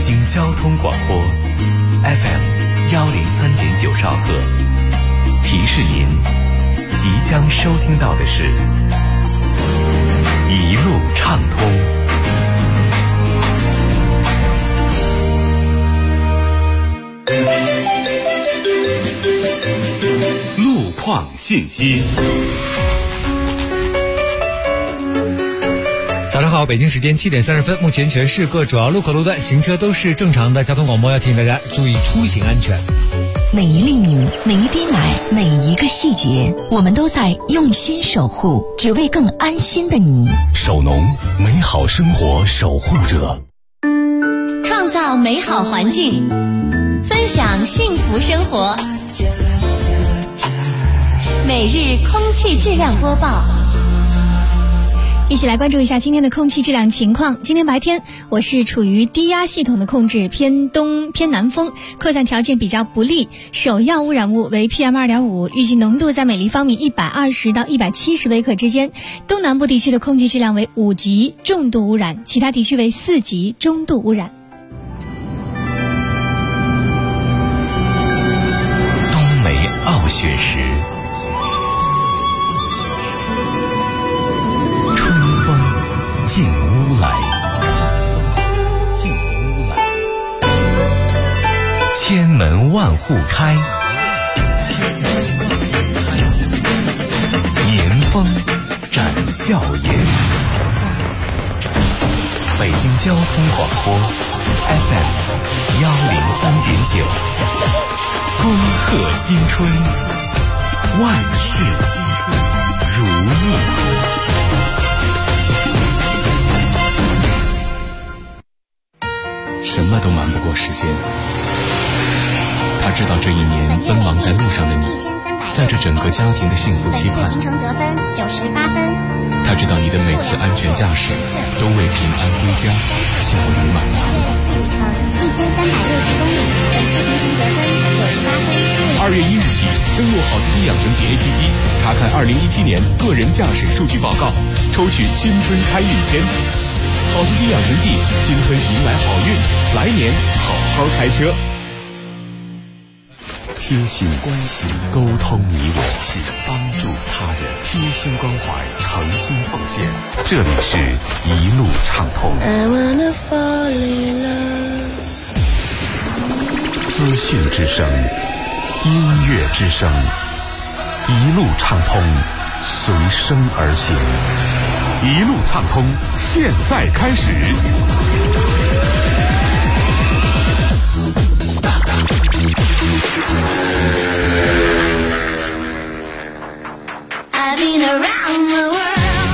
京交通广播 FM103.9兆赫。提示您，即将收听到的是一路畅通。路况信息。 早上好，北京时间7点30分，目前全市各主要路口路段行车都是正常的。交通广播要提醒大家注意出行安全。 每一粒米，每一滴奶，每一个细节，我们都在用心守护，只为更安心的你。 首农，美好生活守护者， 创造美好环境，分享幸福生活。每日空气质量播报。 一起来关注一下今天的空气质量情况。今天白天我市处于低压系统的控制，偏东偏南风，扩散条件比较不利，首要污染物为 PM2.5， 预计浓度在美丽方米120到170微克之间。东南部地区的空气质量为5级重度污染，其他地区为4级中度污染。 冬梅傲雪时，进屋来，千门万户开，年风展笑颜。北京交通广播 FM103.9，恭贺新春，万事如意。 什么都瞒不过时间。他知道这一年奔忙在路上的你，在这整个家庭的幸福期盼。 行程得分98分。 他知道你的每次安全驾驶都为平安归家笑语满堂。 路程1360公里，本次行程得分98分。 2月1日起，登录好司机养成记 APP， 查看2017年个人驾驶数据报告，抽取新春开运签。好司机养成记，新春迎来好运，来年好好开车。 贴心关心，沟通你我，帮助他人，贴心关怀，诚心奉献。这里是一路畅通。资讯之声，音乐之声，一路畅通，随声而行。一路畅通，现在开始。 I've been around the world.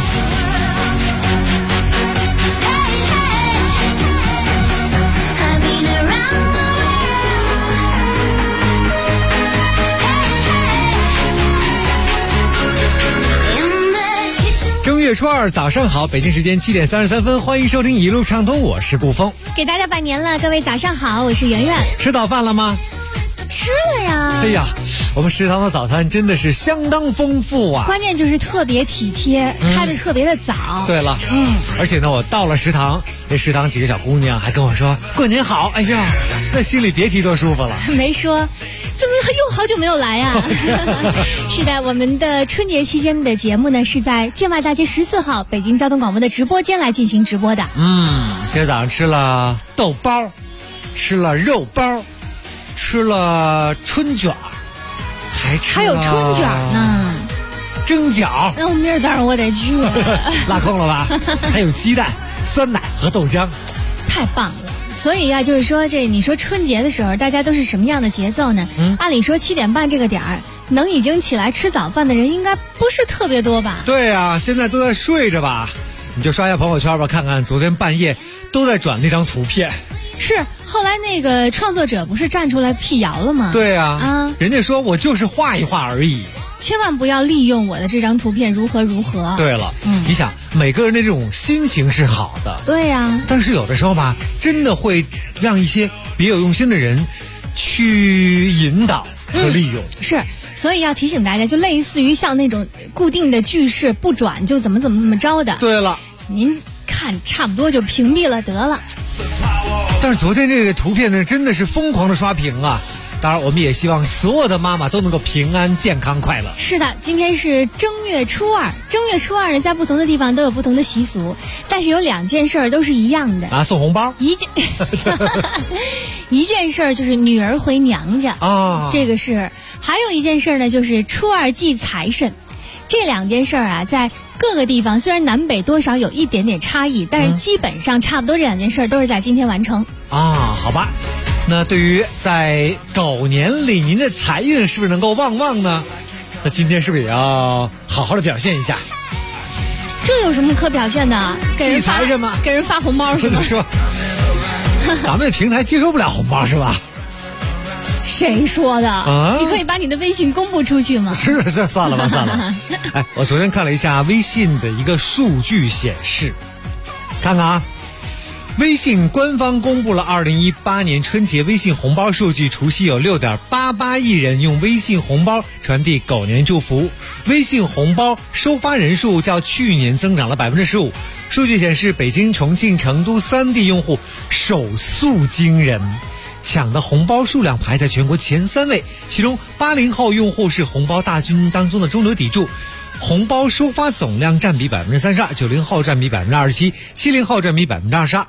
正月初二早上好，北京时间7点33分，欢迎收听一路畅通，我是顾峰， 给大家拜年了，各位早上好，我是圆圆。 吃早饭了吗？ 吃了呀。 哎呀，我们食堂的早餐真的是相当丰富啊， 关键就是特别体贴，开得特别的早。 对了，而且呢，我到了食堂，那食堂几个小姑娘还跟我说过年好，哎呀，那心里别提多舒服了。 没说怎么又好久没有来呀？是的，我们的春节期间的节目呢，是在建外大街14号北京交通广播的直播间来进行直播的。 今天早上吃了豆包，吃了肉包，吃了春卷，还有春卷呢， 蒸饺。 那我明儿早上我得去。 拉空了吧？还有鸡蛋、酸奶和豆浆， 太棒了。所以呀，就是说你说春节的时候，大家都是什么样的节奏呢？按理说7点半这个点儿，能已经起来吃早饭的人应该不是特别多吧？ 对啊，现在都在睡着吧？你就刷一下朋友圈吧，看看昨天半夜都在转那张图片。 是，后来那个创作者不是站出来辟谣了吗？ 对啊，人家说我就是画一画而已。 千万不要利用我的这张图片如何如何。 对了，你想每个人的这种心情是好的， 对呀， 但是有的时候吧，真的会让一些别有用心的人去引导和利用。 是，所以要提醒大家，就类似于像那种固定的句式不转就怎么着的。 对了， 您看差不多就屏蔽了得了。 但是昨天这个图片呢，真的是疯狂的刷屏啊！当然，我们也希望所有的妈妈都能够平安、健康、快乐。 是的，今天是正月初二。正月初二呢，在不同的地方都有不同的习俗，但是有2件事都是一样的啊，送红包。 一件事就是女儿回娘家啊， 这个是；还有一件事呢，就是初二祭财神。这2件事啊，在各个地方虽然南北多少有一点点差异，但是基本上差不多这2件事都是在今天完成。 啊，好吧。那对于在狗年里您的财运是不是能够旺旺呢？那今天是不是也要好好的表现一下？ 这有什么可表现的？ 祭财神吗？ 给人发红包是吗？ 是吧？咱们平台接收不了红包是吧？ 谁说的？啊？你可以把你的微信公布出去吗？ 是，算了吧，算了。哎，我昨天看了一下微信的一个数据显示，看看啊。微信官方公布了2018年春节微信红包数据，除夕有6.88亿人用微信红包传递狗年祝福，微信红包收发人数较去年增长了15%。数据显示，北京、重庆、成都3地用户手速惊人，抢的红包数量排在全国前3位，其中80后用户是红包大军当中的中流砥柱。红包收发总量占比32%，90后占比27%，70后占比22%。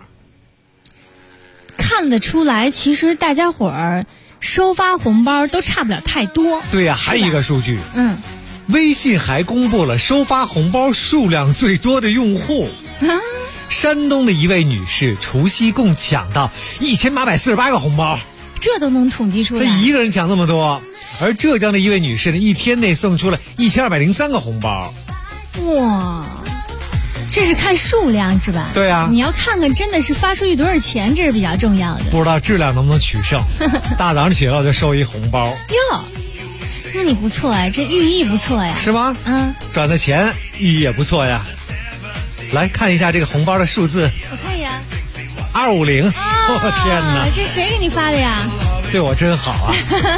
看得出来，其实大家伙儿收发红包都差不了太多。 对呀，还有一个数据， 微信还公布了收发红包数量最多的用户。山东的一位女士除夕共抢到1848个红包， 这都能统计出来。 她一个人抢那么多。而浙江的一位女士呢，一天内送出了1203个红包。 哇！这是看数量是吧？ 对啊， 你要看看真的是发出去多少钱，这是比较重要的。 不知道质量能不能取胜。大早上起来我就收一红包哟，那你不错哎，这寓意不错呀。 是吗？赚的钱寓意也不错呀。来看一下这个红包的数字， 我看一眼 ，250。 我天哪， 这谁给你发的呀？ 对我真好啊。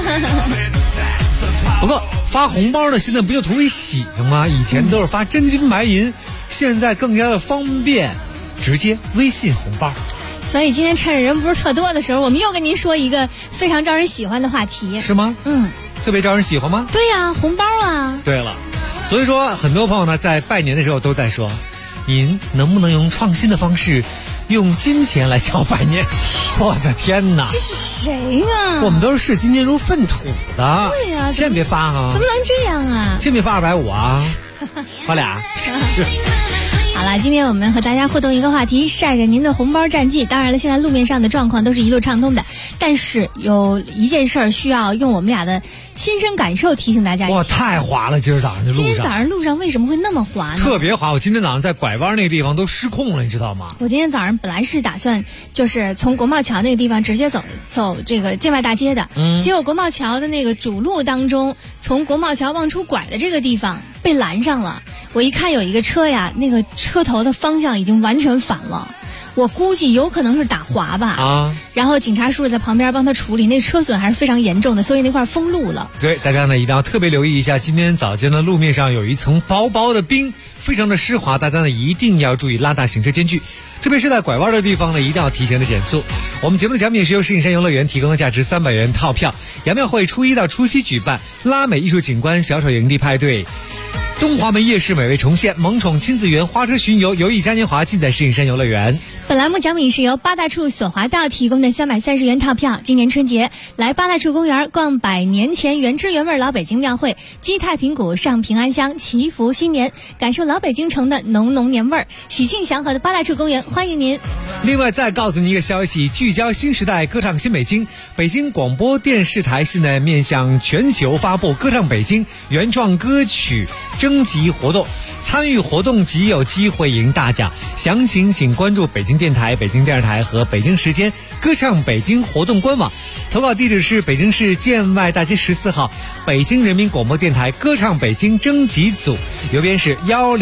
不过发红包呢，现在不就图一喜庆吗？以前都是发真金白银，现在更加的方便，直接微信红包。 所以今天趁着人不是特多的时候，我们又跟您说一个非常招人喜欢的话题。 是吗？特别招人喜欢吗？ 对呀，红包啊。 对了，所以说很多朋友呢在拜年的时候都在说，您能不能用创新的方式用金钱来小拜年？我的天哪， 这是谁啊？ 我们都是视金钱如粪土的。 对呀， 千万别发啊！ 怎么能这样啊？ 千万别发250啊！发俩。 好了，今天我们和大家互动一个话题，晒着您的红包战绩。当然了，现在路面上的状况都是一路畅通的，但是有一件事儿需要用我们俩的亲身感受提醒大家一下。 哇，太滑了！今天早上路上为什么会那么滑呢？ 特别滑！我今天早上在拐弯那个地方都失控了，你知道吗？ 我今天早上本来是打算就是从国贸桥那个地方直接走这个建外大街的，结果国贸桥的那个主路当中，从国贸桥往出拐的这个地方被拦上了。我一看有一个车呀，那个车头的方向已经完全反了，我估计有可能是打滑吧。然后警察叔叔在旁边帮他处理，那车损还是非常严重的，所以那块封路了。 对，大家呢一定要特别留意一下，今天早间的路面上有一层薄薄的冰，非常的湿滑，大家呢一定要注意拉大行车间距，特别是在拐弯的地方呢，一定要提前的减速。我们节目的奖品是由石景山游乐园提供的价值300元套票。杨庙会初1到初7举办拉美艺术景观小丑营地派对。东华门夜市美味重现，萌宠亲子园花车巡游，游艺嘉年华尽在石景山游乐园。 本栏目奖品是由八大处索华道提供的330元套票。今年春节来八大处公园逛100年前原汁原味老北京庙会，击太平鼓，上平安香，祈福新年，感受老北京城的浓浓年味儿。喜庆祥和的八大处公园欢迎您。 另外再告诉你一个消息，聚焦新时代，歌唱新北京。北京广播电视台现在面向全球发布歌唱北京原创歌曲征集活动，参与活动即有机会赢大奖。详情请关注北京电台、北京电视台和北京时间歌唱北京活动官网。投稿地址是北京市建外大街14号北京人民广播电台歌唱北京征集组，邮编是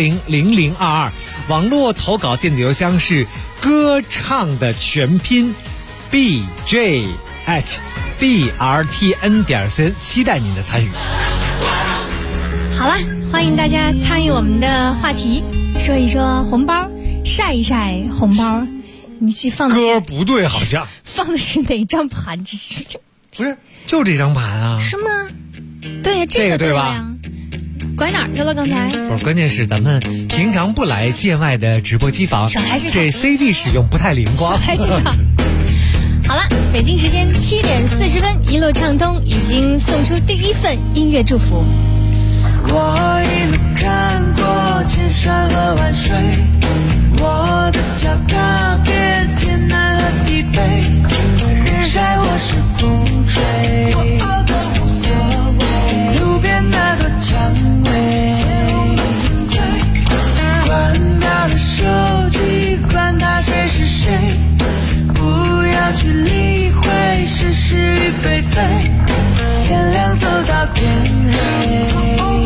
100022，网络投稿电子邮箱是歌唱的全拼 bj@brtn.cn， 期待您的参与。 好了，欢迎大家参与我们的话题，说一说红包，晒一晒红包。 你去放的歌不对，好像放的是哪张盘？ 不是就这张盘啊？ 是吗？对呀， 这个对吧？ 呀。拐哪儿去了？刚才不是，关键是咱们平常不来建外的直播机房，这 CD 使用不太灵光。 少来这套。好了，北京时间7点40分，一路畅通已经送出第一份音乐祝福。 我一路看过千山和万水，我的脚踏遍天南和地北，日晒或是风吹，路边那朵蔷薇，关掉了手机，管他谁是谁，不要去理会是是与非非，天亮走到天黑，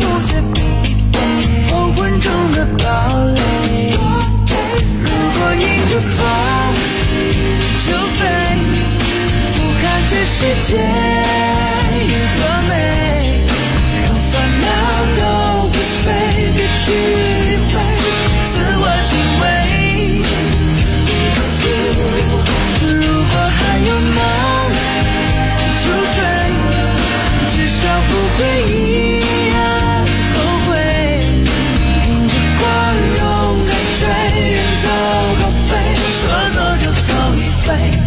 黄昏中的堡垒，如果迎着风就飞，俯瞰这世界有多美，让烦恼都会飞，别去理会自我行为，如果还有梦就追，至少不会一样后悔，迎着光勇敢追，远走高飞，说走就走一回。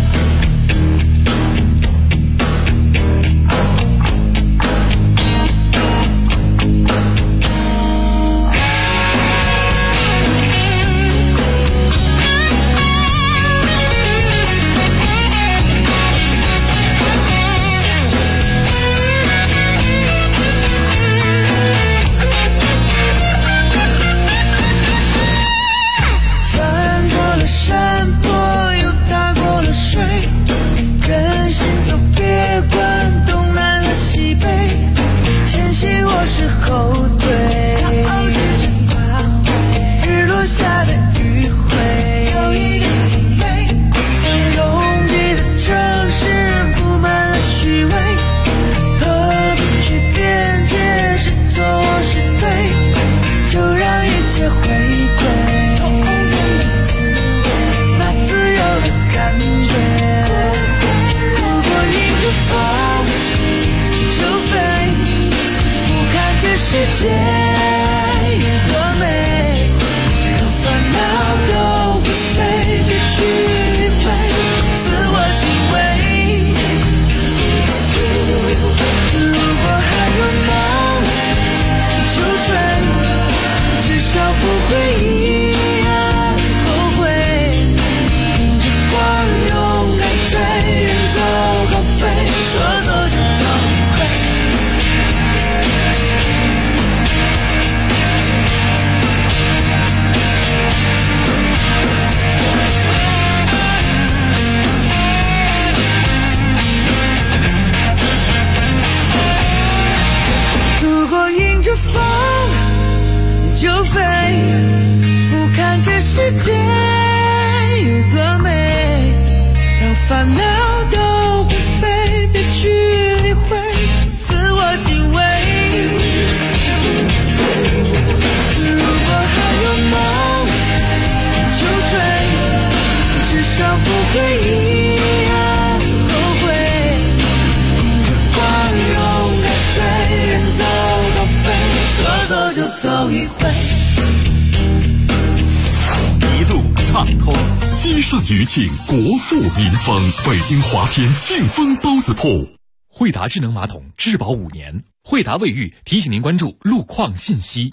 余庆国富民丰，北京华天庆丰包子铺。 惠达智能马桶质保5年，惠达卫浴提醒您关注路况信息。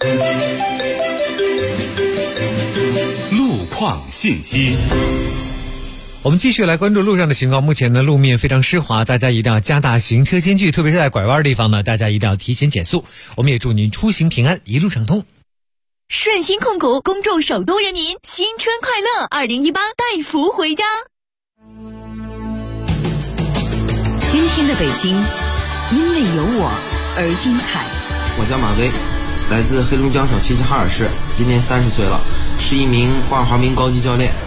路况信息。 我们继续来关注路上的情况。目前呢，路面非常湿滑，大家一定要加大行车间距，特别是在拐弯的地方呢，大家一定要提前减速。我们也祝您出行平安，一路畅通。 顺鑫控股恭祝首都人民新春快乐，2018带福回家。今天的北京，因为有我而精彩。 我叫马威，来自黑龙江省齐齐哈尔市，今年30岁了，是一名花样滑冰高级教练。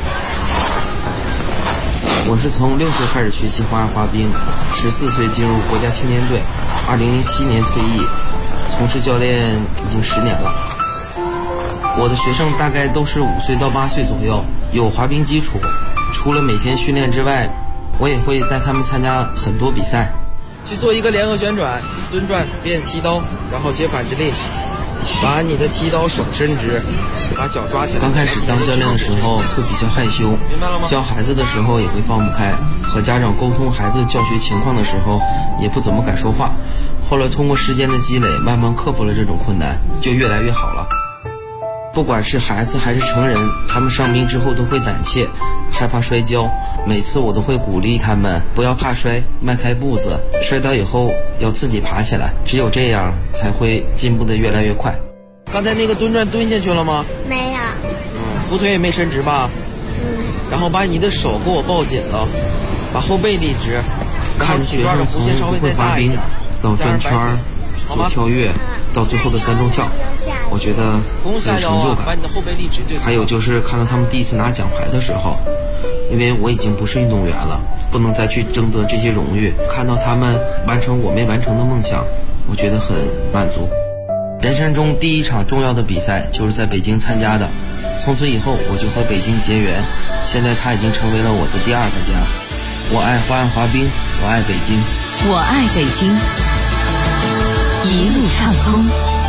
我是从6岁开始学习花样滑冰，14岁进入国家青年队，2007年退役，从事教练已经10年了。我的学生大概都是5岁到8岁左右，有滑冰基础， 除了每天训练之外，我也会带他们参加很多比赛，去做一个联合旋转、蹲转变踢刀，然后接反直立，把你的踢刀手伸直，把脚抓起来。刚开始当教练的时候会比较害羞，明白了吗？教孩子的时候也会放不开，和家长沟通孩子教学情况的时候也不怎么敢说话。后来通过时间的积累，慢慢克服了这种困难，就越来越好了。不管是孩子还是成人，他们上冰之后都会胆怯，害怕摔跤。每次我都会鼓励他们不要怕摔，迈开步子，摔倒以后要自己爬起来，只有这样才会进步得越来越快。刚才那个蹲转蹲下去了吗？ 没有。 扶腿也没伸直吧？然后把你的手给我抱紧了，把后背立直，看学生从不会滑冰到转圈做跳跃，到最后的3中跳，我觉得有成就感。还有就是看到他们第一次拿奖牌的时候，因为我已经不是运动员了，不能再去争得这些荣誉，看到他们完成我没完成的梦想，我觉得很满足。人生中第一场重要的比赛就是在北京参加的，从此以后我就和北京结缘，现在它已经成为了我的第2个家。我爱花样滑冰，我爱北京， 我爱北京，一路畅通。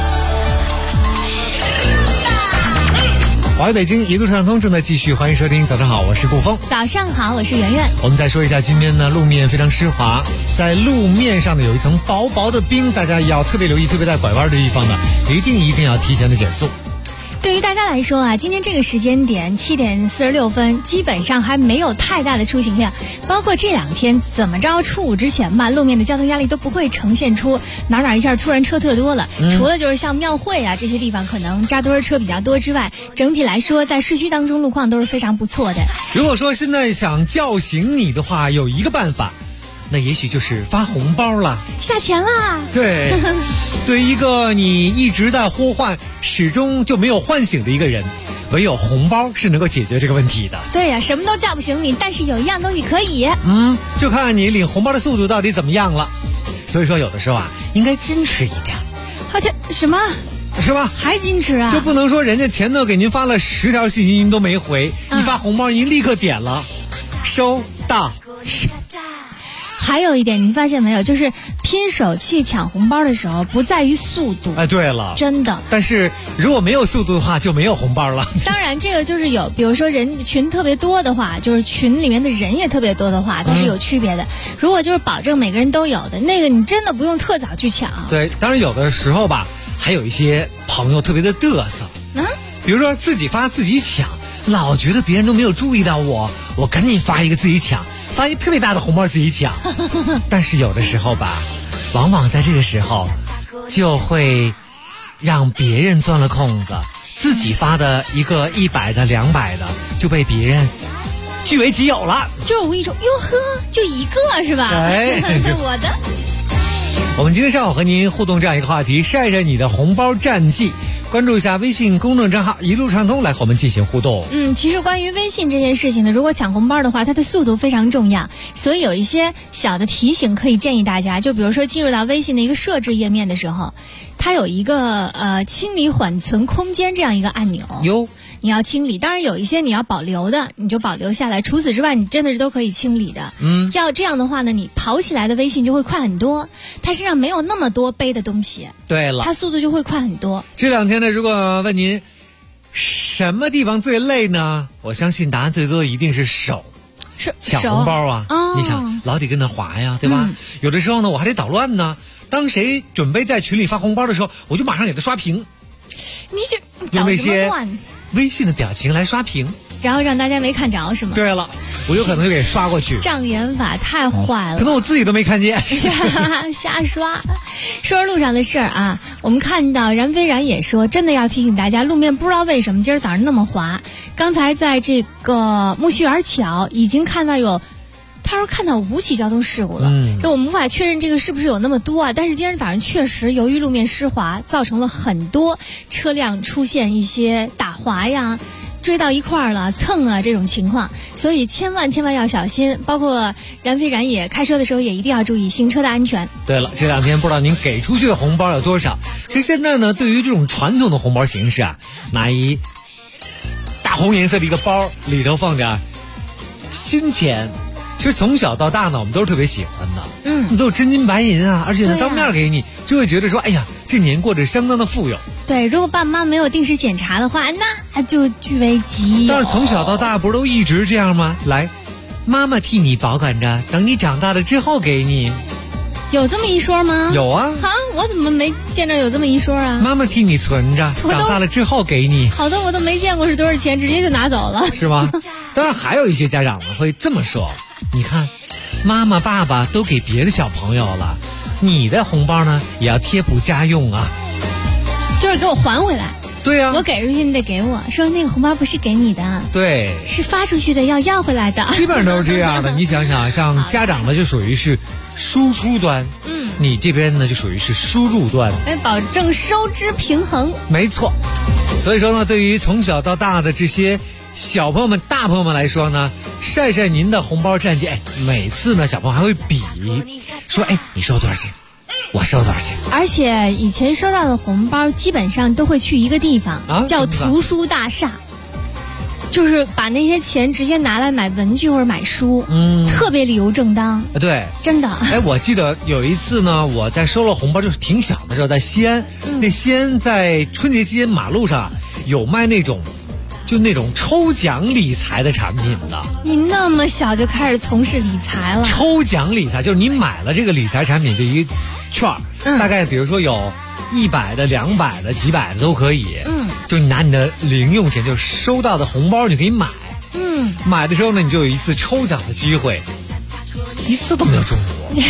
华为北京一路畅通正在继续，欢迎收听。早上好，我是顾峰。 早上好，我是圆圆。 我们再说一下，今天呢路面非常湿滑，在路面上呢有一层薄薄的冰，大家要特别留意，特别在拐弯的地方呢，一定要提前的减速。 对于大家来说啊，今天这个时间点7点46分，基本上还没有太大的出行量。包括这2天怎么着初5之前吧，路面的交通压力都不会呈现出哪一下突然车特多了。除了就是像庙会啊这些地方可能扎堆车比较多之外，整体来说在市区当中路况都是非常不错的。 如果说现在想叫醒你的话，有一个办法，那也许就是发红包了， 下钱啦。 对，对于一个你一直在呼唤始终就没有唤醒的一个人，唯有红包是能够解决这个问题的。 对呀，什么都叫不醒你，但是有一样东西可以。 就看你领红包的速度到底怎么样了。所以说有的时候啊，应该矜持一点。 什么？ 是吧？ 还矜持啊？ 就不能说人家前头给您发了10条信息您都没回，一发红包您立刻点了，收到。 还有一点你发现没有，就是拼手气抢红包的时候不在于速度。 对了， 真的。 但是如果没有速度的话就没有红包了。 当然这个就是有，比如说人群特别多的话，就是群里面的人也特别多的话，它是有区别的。如果就是保证每个人都有的那个，你真的不用特早去抢。 对，当然有的时候吧，还有一些朋友特别的嘚瑟，比如说自己发自己抢，老觉得别人都没有注意到我赶紧发一个自己抢，发一特别大的红包自己抢。但是有的时候吧，往往在这个时候就会让别人钻了空子，自己发的一个100的200的就被别人据为己有了， 就是无意中哟呵，就一个是吧？ 对， 我的。 我们今天上午和您互动这样一个话题，晒晒你的红包战绩。关注一下微信公众账号一路畅通，来和我们进行互动。 其实关于微信这件事情呢，如果抢红包的话，它的速度非常重要，所以有一些小的提醒可以建议大家。就比如说进入到微信的一个设置页面的时候，它有一个清理缓存空间这样一个按钮。你要清理，当然有一些你要保留的，你就保留下来。除此之外，你真的是都可以清理的。要这样的话呢，你跑起来的微信就会快很多，它身上没有那么多背的东西。对了，它速度就会快很多。 这2天呢，如果问您什么地方最累呢？我相信答案最多的一定是手。抢红包啊！你想老得跟那划呀，对吧？有的时候呢，我还得捣乱呢。当谁准备在群里发红包的时候，我就马上给他刷屏。 你用那些微信的表情来刷屏， 然后让大家没看着是吗？ 对了，我有可能就给刷过去。 障眼法太坏了， 可能我自己都没看见。 瞎刷。说说路上的事儿啊，我们看到然飞然也说，真的要提醒大家，路面不知道为什么今儿早上那么滑。刚才在这个木樨园桥已经看到他说看到5起交通事故了，就我们无法确认这个是不是有那么多啊。但是今天早上确实由于路面湿滑，造成了很多车辆出现一些打滑呀、追到一块儿了、蹭啊这种情况，所以千万要小心。包括然飞然也开车的时候也一定要注意行车的安全。 对了，这2天不知道您给出去的红包有多少？其实现在呢，对于这种传统的红包形式啊，拿一大红颜色的一个包，里头放点新钱，其实从小到大呢，我们都是特别喜欢的。都有真金白银啊，而且呢，当面给你，就会觉得说，哎呀，这年过着相当的富有。 对，如果爸妈没有定时检查的话，那就据为己有。 但是从小到大不是都一直这样吗？来，妈妈替你保管着，等你长大了之后给你。 有这么一说吗？ 有啊。 我怎么没见着有这么一说啊？ 妈妈替你存着，长大了之后给你。 好的，我都没见过是多少钱，直接就拿走了。 是吗？当然还有一些家长呢会这么说，你看，妈妈爸爸都给别的小朋友了，你的红包呢也要贴补家用啊。 就是给我还回来。 对呀， 我给出去你得给我，说那个红包不是给你的， 对， 是发出去的，要回来的。 基本上都是这样的。你想想，像家长呢就属于是输出端，你这边呢就属于是输入端， 保证收支平衡。 没错。所以说呢，对于从小到大的这些小朋友们、大朋友们来说呢，晒晒您的红包战绩，每次呢小朋友还会比，说你收多少钱？我收多少钱？ 而且以前收到的红包基本上都会去一个地方，叫图书大厦，就是把那些钱直接拿来买文具或者买书，特别理由正当。 对， 真的。 我记得有一次呢，我在收了红包，就是挺小的时候，在西安，那西安在春节期间马路上有卖那种抽奖理财的产品的。 你那么小就开始从事理财了？ 抽奖理财就是你买了这个理财产品，这一个券大概比如说有100的、200的、几百的都可以。就你拿你的零用钱，就收到的红包你可以买。买的时候呢，你就有一次抽奖的机会，一次都没有中过。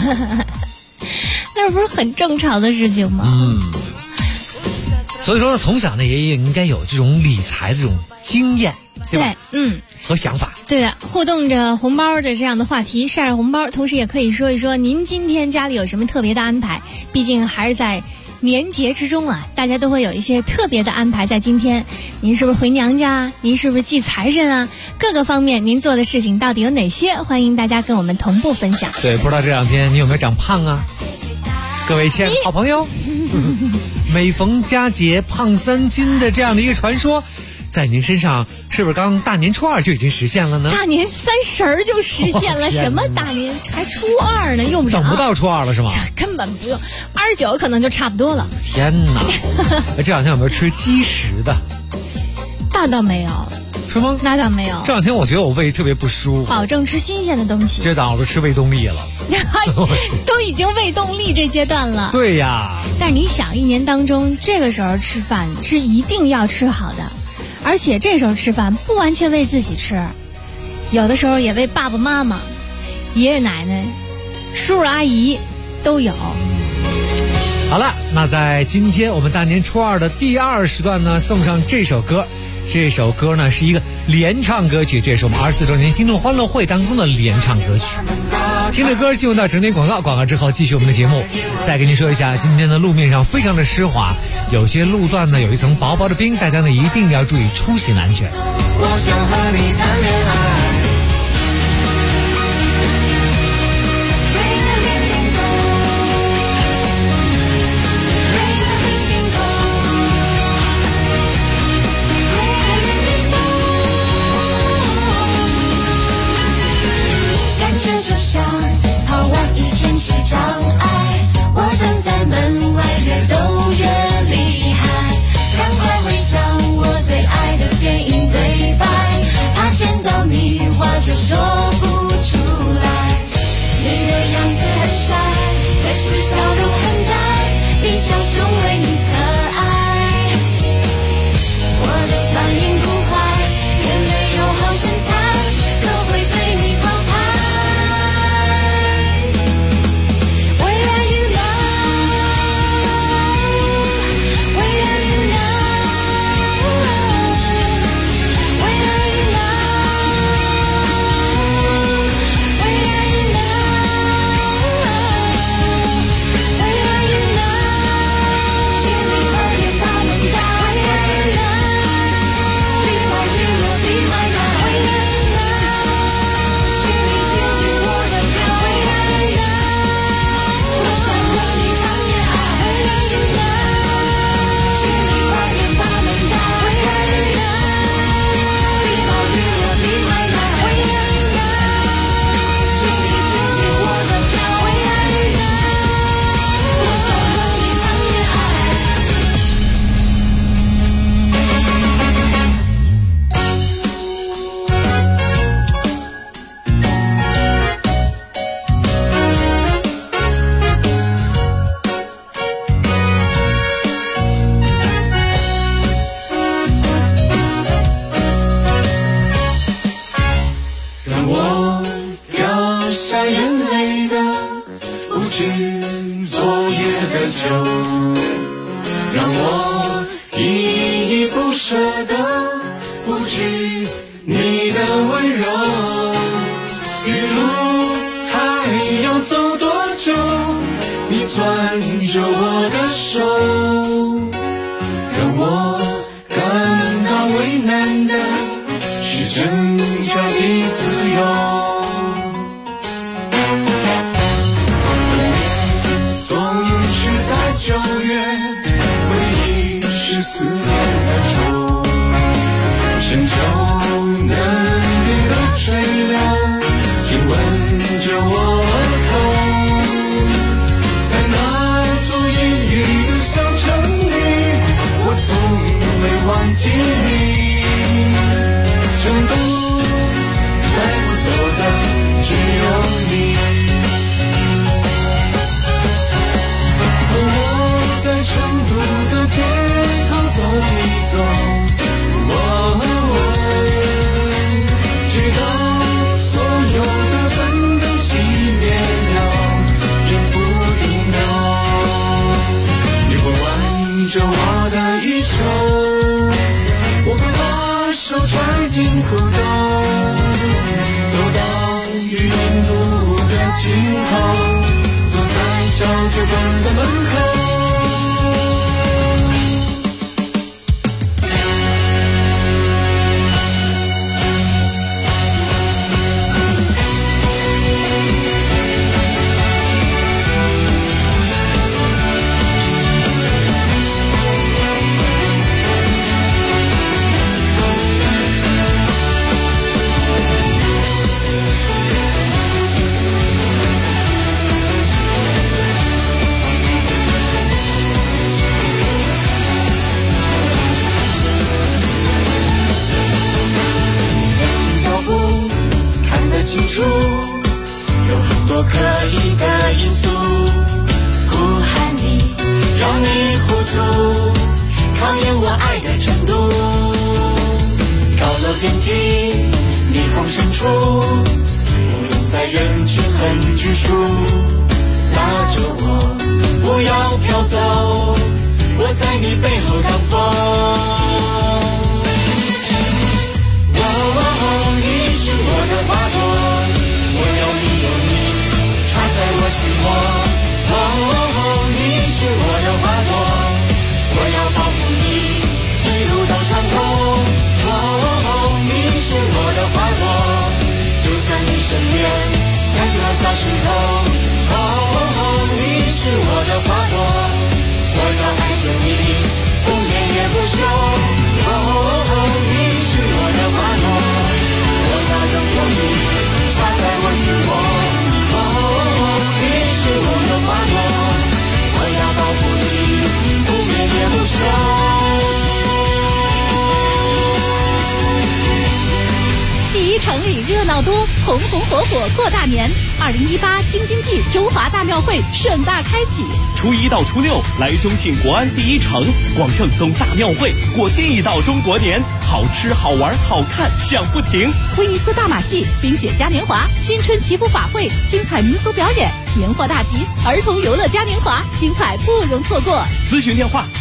那不是很正常的事情吗？ 所以说呢，从小呢也应该有这种理财的这种经验，对吧？和想法。 对的，互动着红包的这样的话题，晒晒红包，同时也可以说一说您今天家里有什么特别的安排。毕竟还是在年节之中啊，大家都会有一些特别的安排在今天。您是不是回娘家啊？您是不是祭财神啊？各个方面您做的事情到底有哪些？欢迎大家跟我们同步分享。 对，不知道这两天你有没有长胖啊？各位亲爱的好朋友，每逢佳节胖3斤的这样的一个传说，在您身上是不是刚大年初2就已经实现了呢？ 大年30就实现了，什么大年还初2呢？用不着， 等不到初2了是吗？ 根本不用，29可能就差不多了。 天哪！这两天有没有吃鸡食的？ 那倒没有。 是吗？ 那倒没有。 这两天我觉得我胃特别不舒服。 保证吃新鲜的东西。 今儿早上我都吃胃动力了。 都已经胃动力这阶段了。 对呀。 但是你想，一年当中这个时候吃饭是一定要吃好的，而且这时候吃饭不完全为自己吃，有的时候也为爸爸妈妈、爷爷奶奶、叔叔阿姨都有。 好了，那在今天我们大年初2的第2时段呢，送上这首歌。这首歌呢是一个联唱歌曲，这也是我们24周年听众欢乐会当中的联唱歌曲。听着歌进入到整点广告，广告之后继续我们的节目。再跟您说一下，今天的路面上非常的湿滑，有些路段呢有一层薄薄的冰，大家呢一定要注意出行安全。 我想和你谈恋爱。 就像跑完1天去障碍，我等在门外，越斗越厉害。赶快回想我最爱的电影对白，怕久，让我依依不舍的不止你的温柔。余路还要走多久？你攥着我的手，让我感到为难的是挣扎的自由。9月，回忆是思念的愁，深秋嫩绿的垂柳，亲吻着我额头。在那座阴郁的小城里，我从未忘记你。成都带不走的只有你。在成都的街头走一走，直到所有的灯都熄灭了，也不停留。你会挽着我的衣袖，我会把手揣进裤兜，走到玉林路的尽头，坐在小酒馆的门口。清楚，有很多可疑的因素，呼喊你，让你糊涂，考验我爱的程度。高楼电梯，霓虹深处，不用在人群很拘束，拉着我，不要飘走，我在你背后挡风。你是我的花朵，我有你，插在我心窝。你是我的花朵，我要保护你，一路到长空。你是我的花朵，就在你身边，看落下石头。你是我的花朵，我要爱着你，不眠也不休。你是我的花朵。我要拥有你，插在我心窝。你是我的花朵，我要保护你，不眠也不休。 第一城里热闹多，红红火火过大年。2018京津冀中华大庙会盛大开启， 初1到初6来中信国安第一城，逛正宗大庙会，过地道中国年，好吃好玩好看享不停。 威尼斯大马戏、冰雪嘉年华、新春祈福法会，精彩民俗表演，年货大集，儿童游乐嘉年华，精彩不容错过。 咨询电话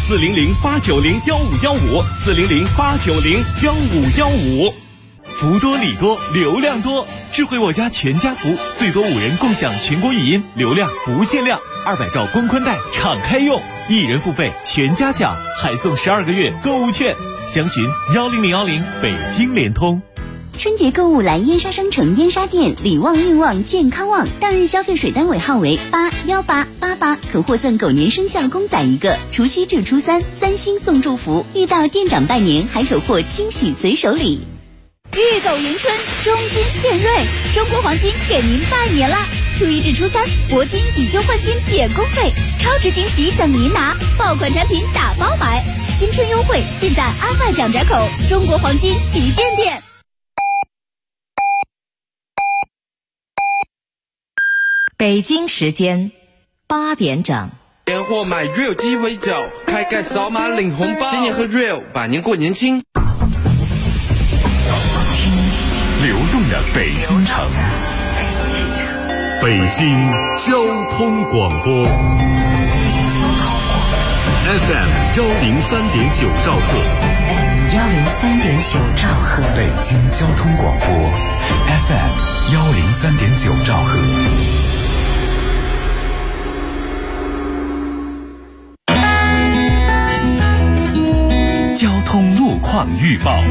400-890-1515，400-890-1515。福多礼多，流量多，智慧我家全家福，最多5人共享全国语音，流量不限量，200兆光宽带敞开用，1人付费全家享，还送12个月购物券。详询10010北京联通。 春节购物来燕莎商城燕莎店，礼旺运旺健康旺，当日消费水单尾号为81888，可获赠狗年生肖公仔1个，除夕至初3，三星送祝福，遇到店长拜年还可获惊喜随手礼。 玉狗迎春，中金献瑞，中国黄金给您拜年啦！初1至初3，铂金以旧换新免工费，超值惊喜等您拿，爆款产品打包买，新春优惠尽在安外蒋宅口中国黄金旗舰店。 北京时间8点整。 年货买 Real 鸡尾酒，开盖扫码领红包，新年喝 Real， 百年过年轻。 流动的北京城，北京交通广播。 FM 103.9兆赫 103.9兆赫， 北京交通广播 FM 103.9兆赫。交通路况预报。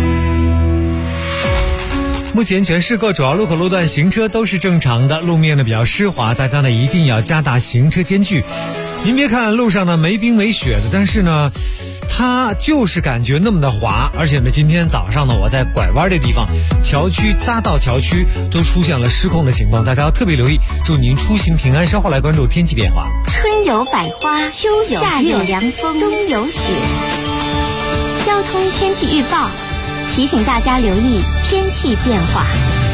目前全市各主要路口路段行车都是正常的，路面呢比较湿滑，大家呢一定要加大行车间距。您别看路上呢没冰没雪的，但是呢它就是感觉那么的滑，而且呢今天早上呢我在拐弯的地方，桥区匝道桥区都出现了失控的情况，大家要特别留意。祝您出行平安。稍后来关注天气变化。 春有百花，秋有夏有凉风，冬有雪。交通天气预报提醒大家留意天气变化。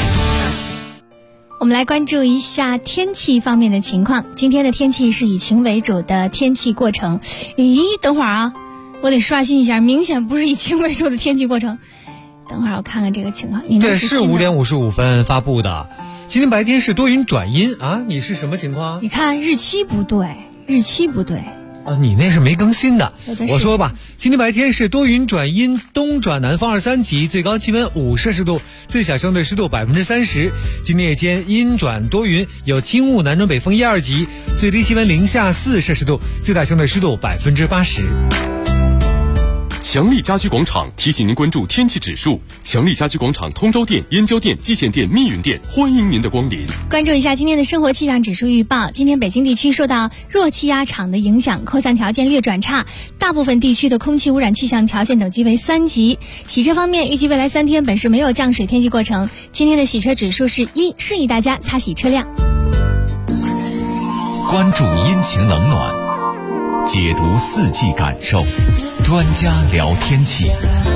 我们来关注一下天气方面的情况。今天的天气是以晴为主的天气过程。咦，等会儿啊，我得刷新一下，明显不是以晴为主的天气过程。等会儿我看看这个情况。 这是5点55分发布的。今天白天是多云转阴啊，你是什么情况？ 你看日期不对，日期不对。 你那是没更新的。我说吧，今天白天是多云转阴，东转南风2、3级，最高气温5摄氏度，最小相对湿度30%。今天夜间阴转多云，有轻雾，南转北风1、2级，最低气温零下4摄氏度，最大相对湿度80%。 强力家居广场提醒您关注天气指数。强力家居广场通州店、燕郊店、蓟县店、密云店，欢迎您的光临。 关注一下今天的生活气象指数预报。今天北京地区受到弱气压场的影响，扩散条件略转差，大部分地区的空气污染气象条件等级为3级。洗车方面，预计未来3天本市没有降水天气过程。今天的洗车指数是1，示意大家擦洗车辆。 关注阴晴冷暖，解读四季感受，专家聊天气。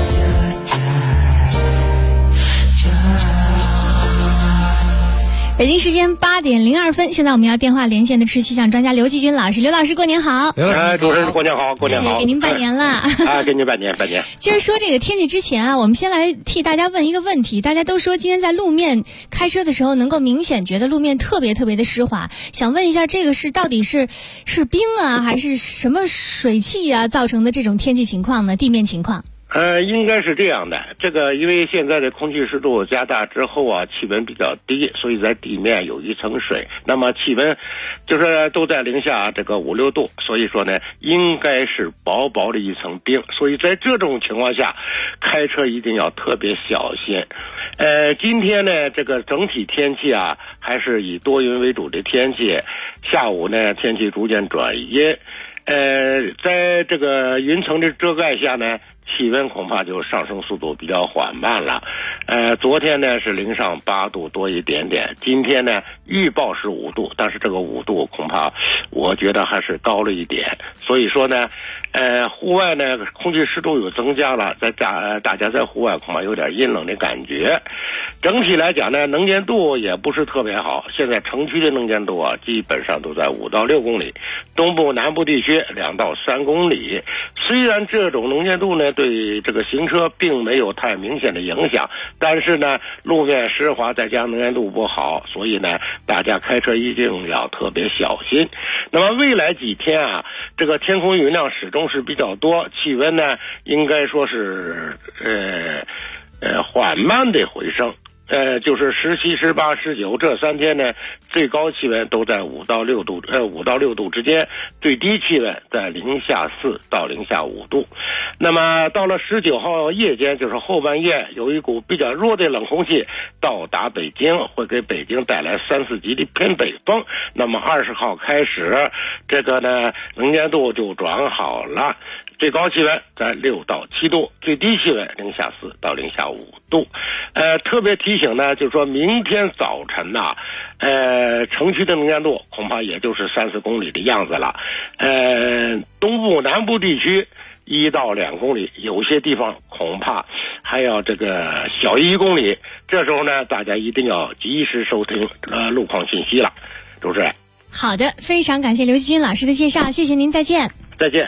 北京时间8点02分，现在我们要电话连线的是气象专家刘继军老师。刘老师，过年好！ 主持人过年好，过年好！ 给您拜年了！ 给您拜年，拜年。 今儿说这个天气之前啊，我们先来替大家问一个问题。大家都说今天在路面开车的时候，能够明显觉得路面特别的湿滑，想问一下，这个到底是冰啊，还是什么水汽啊造成的这种天气情况呢？地面情况？ 应该是这样的，这个因为现在的空气湿度加大之后啊，气温比较低，所以在地面有一层水，那么气温就是都在零下这个5、6度，所以说呢，应该是薄薄的一层冰，所以在这种情况下，开车一定要特别小心。今天呢，这个整体天气啊，还是以多云为主的天气，下午呢，天气逐渐转阴，在这个云层的遮盖下呢，气温恐怕就上升速度比较缓慢了。昨天呢是零上8度多一点点，今天呢预报是5度，但是这个5度恐怕我觉得还是高了一点。所以说呢，户外呢空气湿度有增加了，大家在户外恐怕有点阴冷的感觉。整体来讲呢，能见度也不是特别好，现在城区的能见度啊，基本上都在5到6公里，东部南部地区2到3公里。虽然这种能见度呢对这个行车并没有太明显的影响，但是呢路面湿滑再加上能见度不好，所以呢大家开车一定要特别小心。那么未来几天啊，这个天空云量始终是比较多，气温呢应该说是缓慢的回升。就是17、18、19这3天呢，最高气温都在5到6度之间，最低气温在零下4到零下5度。那么到了19号夜间，就是后半夜，有一股比较弱的冷空气到达北京，会给北京带来3、4级的偏北风。那么20号开始，这个呢能见度就转好了，最高气温在6到7度，最低气温零下4到零下5度。特别提醒呢，就是说明天早晨呐，城区的能见度恐怕也就是3、4公里的样子了。东部南部地区1到2公里，有些地方恐怕还要这个小于1公里。这时候呢，大家一定要及时收听路况信息了。主持人， 好的，非常感谢刘继军老师的介绍，谢谢您，再见。 再见。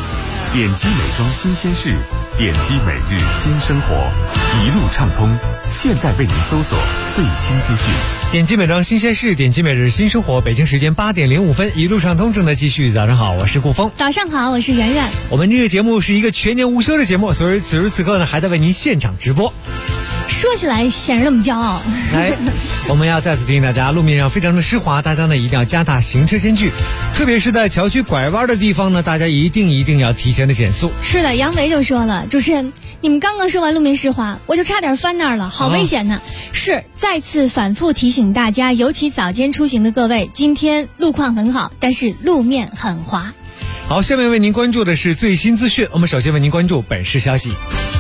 点击美妆新鲜事，点击每日新生活，一路畅通。 现在为您搜索最新资讯。 点击每桩新鲜事，点击每日新生活。北京时间8点05分，一路畅通正在继续。早上好，我是顾峰。 早上好，我是圆圆。 我们这个节目是一个全年无休的节目，所以此时此刻呢，还在为您现场直播。 说起来显然那么骄傲。 我们要再次提醒大家，路面上非常的湿滑，大家呢一定要加大行车间距，特别是在桥区拐弯的地方呢，大家一定要提前的减速。 是的，杨维就说了，主持人，你们刚刚说完路面湿滑，我就差点翻那儿了，好危险呢。是，再次反复提醒大家，尤其早间出行的各位，今天路况很好，但是路面很滑。 好，下面为您关注的是最新资讯。我们首先为您关注本市消息。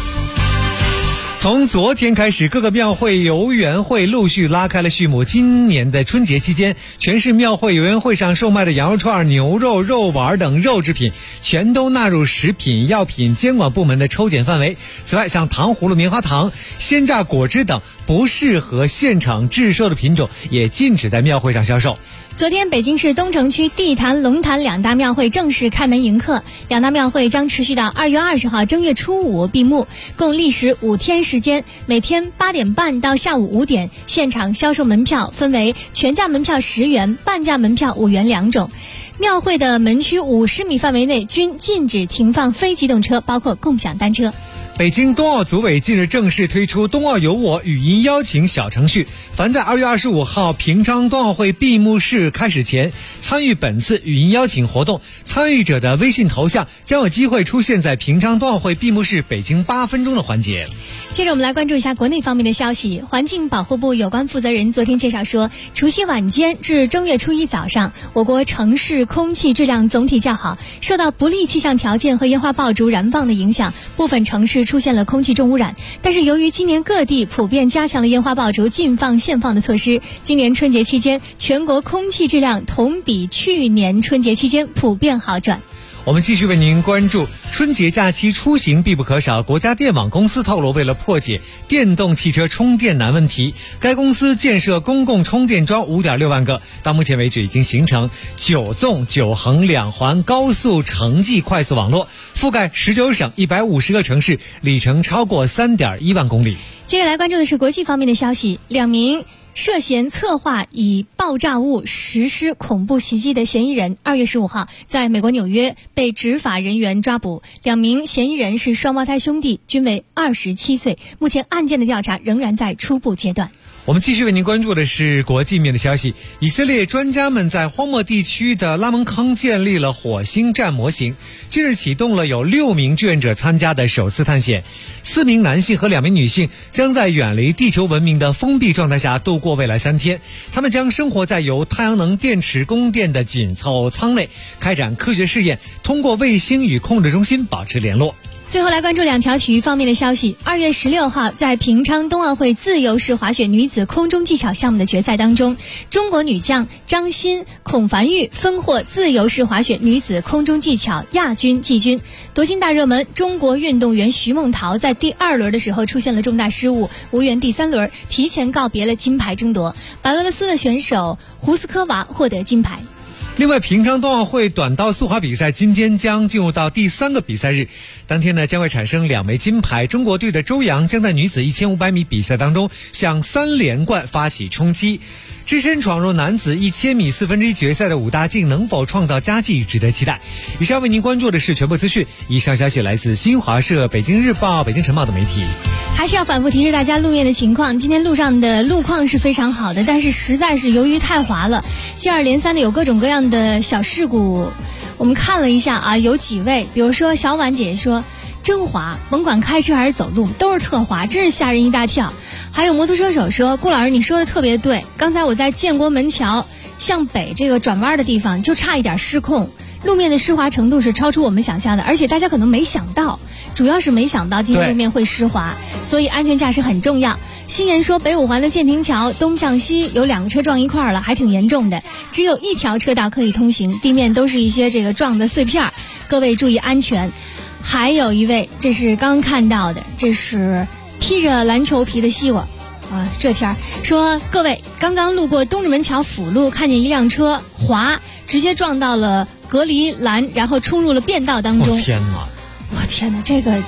从昨天开始，各个庙会游园会陆续拉开了序幕。今年的春节期间，全市庙会游园会上售卖的羊肉串、牛肉、肉丸等肉制品，全都纳入食品药品监管部门的抽检范围。此外，像糖葫芦、棉花糖、鲜榨果汁等不适合现场制售的品种，也禁止在庙会上销售。 昨天，北京市东城区地坛、龙坛两大庙会正式开门迎客。两大庙会将持续到2月20号正月初5闭幕，共历时5天时间，每天8点半到下午5点，现场销售门票分为全价门票10元、半价门票5元2种。庙会的门区50米范围内均禁止停放非机动车，包括共享单车。 北京冬奥组委近日正式推出冬奥有我语音邀请小程序，凡在2月25号平昌冬奥会闭幕式开始前参与本次语音邀请活动，参与者的微信头像将有机会出现在平昌冬奥会闭幕式北京8分钟的环节。 接着我们来关注一下国内方面的消息。环境保护部有关负责人昨天介绍说，除夕晚间至正月初1早上，我国城市空气质量总体较好，受到不利气象条件和烟花爆竹燃放的影响，部分城市出现了空气重污染。但是由于今年各地普遍加强了烟花爆竹禁放限放的措施，今年春节期间全国空气质量同比去年春节期间普遍好转。 我们继续为您关注春节假期出行必不可少。国家电网公司透露，为了破解电动汽车充电难问题，该公司建设公共充电桩5.6万个，到目前为止已经形成9纵9横2环高速城际快速网络，覆盖19省150个城市，里程超过3.1万公里。 接着来关注的是国际方面的消息。2名涉嫌策划以爆炸物实施恐怖袭击的嫌疑人2月15号在美国纽约被执法人员抓捕。2名嫌疑人是双胞胎兄弟，均为27岁。目前案件的调查仍然在初步阶段。 我们继续为您关注的是国际面的消息。以色列专家们在荒漠地区的拉蒙康建立了火星站模型，近日启动了有6名志愿者参加的首次探险。4名男性和2名女性将在远离地球文明的封闭状态下度过未来3天。他们将生活在由太阳能电池供电的紧凑舱内，开展科学试验，通过卫星与控制中心保持联络。 最后来关注2条体育方面的消息。2月16号，在平昌冬奥会自由式滑雪女子空中技巧项目的决赛当中，中国女将张欣、孔凡玉分获自由式滑雪女子空中技巧亚军、季军。夺金大热门中国运动员徐梦桃在第2轮的时候出现了重大失误，无缘第3轮，提前告别了金牌争夺。白俄罗斯的选手胡斯科娃获得金牌。 另外，平昌冬奥会短道速滑比赛今天将进入到第3个比赛日，当天呢将会产生2枚金牌。中国队的周洋将在女子1500米比赛当中向3连冠发起冲击。只身闯入男子1000米1/4决赛的武大靖能否创造佳绩，值得期待。以上为您关注的是全部资讯，以上消息来自新华社、北京日报、北京晨报的媒体。 还是要反复提示大家路面的情况。今天路上的路况是非常好的，但是实在是由于太滑了，接二连三的有各种各样的小事故。我们看了一下啊，有几位，比如说小婉姐姐说真滑，甭管开车还是走路都是特滑，真是吓人一大跳。还有摩托车手说，顾老师你说的特别对，刚才我在建国门桥向北这个转弯的地方就差一点失控，路面的湿滑程度是超出我们想象的，而且大家可能没想到，主要是没想到今天路面会湿滑，所以安全驾驶很重要。新言说，北五环的建亭桥东向西有2个车撞一块了，还挺严重的，只有1条车道可以通行，地面都是一些这个撞的碎片，各位注意安全。还有一位，这是刚看到的，这是披着篮球皮的西瓜啊，这天儿说，各位刚刚路过东直门桥辅路，看见一辆车滑，直接撞到了隔离栏，然后冲入了变道当中。 天哪！ 我天哪，这个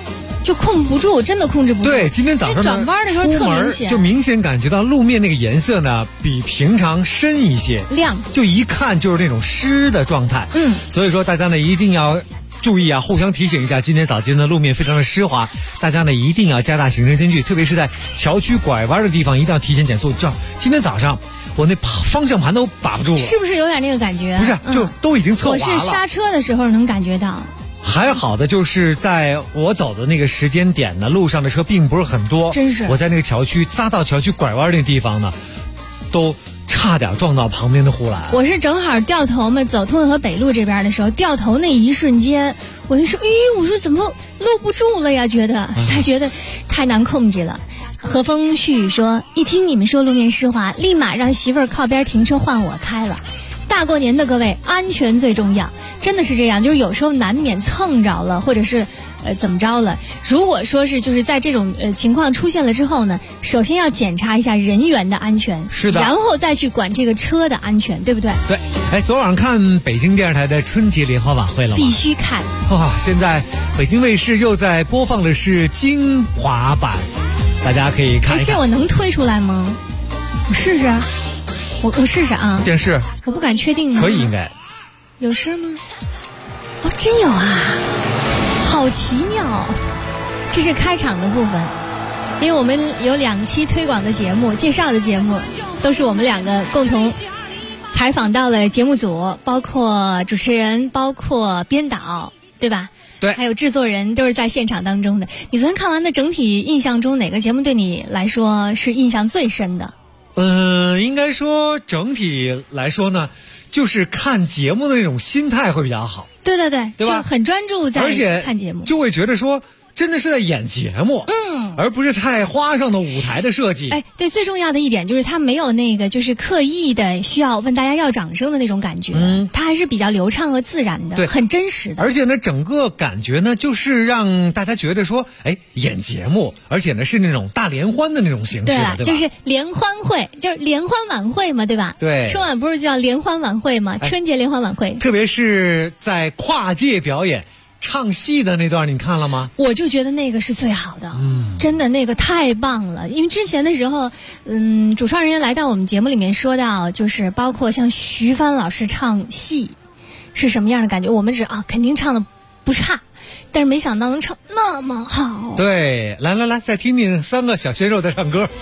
就控不住，真的控制不住。 对，今天早上转弯的时候特明显， 就明显感觉到路面那个颜色呢比平常深一些， 亮， 就一看就是那种湿的状态。所以说大家呢一定要注意啊，互相提醒一下，今天早间的路面非常的湿滑，大家呢一定要加大行车间距，特别是在桥区拐弯的地方一定要提前减速。这样今天早上我那方向盘都把不住了， 是不是有点那个感觉？ 不是，就都已经侧滑了。 我是刹车的时候能感觉到。 还好的就是在我走的那个时间点呢，路上的车并不是很多， 真是我在那个桥区匝道桥区拐弯那地方呢，都差点撞到旁边的护栏。 我是正好掉头嘛，走通河北路这边的时候，掉头那一瞬间，我就说，我说怎么搂不住了呀？才觉得太难控制了。和风絮语说，一听你们说路面湿滑，立马让媳妇儿靠边停车换我开了。大过年的各位，安全最重要，真的是这样。就是有时候难免蹭着了，或者是怎么着了。如果说是就是在这种情况出现了之后呢，首先要检查一下人员的安全， 是的， 然后再去管这个车的安全，对不对？ 对。昨晚上看北京电视台的春节联欢晚会了吗？ 必须看。 现在北京卫视又在播放的是精华版，大家可以看一看。 这我能推出来吗？我试试。我试试啊！ 电视我不敢确定吗？ 可以，应该有声吗？真有啊，好奇妙！这是开场的部分，因为我们有2期推广的节目、介绍的节目，都是我们2个共同采访到了节目组，包括主持人，包括编导，对吧？ 对， 还有制作人都是在现场当中的。你昨天看完的整体印象中，哪个节目对你来说是印象最深的？ 应该说整体来说呢，就是看节目的那种心态会比较好。 对吧？ 就很专注在看节目， 就会觉得说真的是在演节目，而不是太花哨的舞台的设计。 对，最重要的一点就是他没有那个就是刻意的需要问大家要掌声的那种感觉，他还是比较流畅和自然的， 对， 很真实的。 而且呢，整个感觉呢，就是让大家觉得说，演节目，而且呢是那种大联欢的那种形式，对吧？ 就是联欢会，就是联欢晚会嘛，对吧？ 对， 春晚不是叫联欢晚会吗？春节联欢晚会， 特别是在跨界表演。唱戏的那段你看了吗？ 我就觉得那个是最好的，真的那个太棒了。因为之前的时候，主创人员来到我们节目里面说到，就是包括像徐帆老师唱戏是什么样的感觉，我们肯定唱的不差，但是没想到能唱那么好。 对，来，再听听3个小鲜肉在唱歌。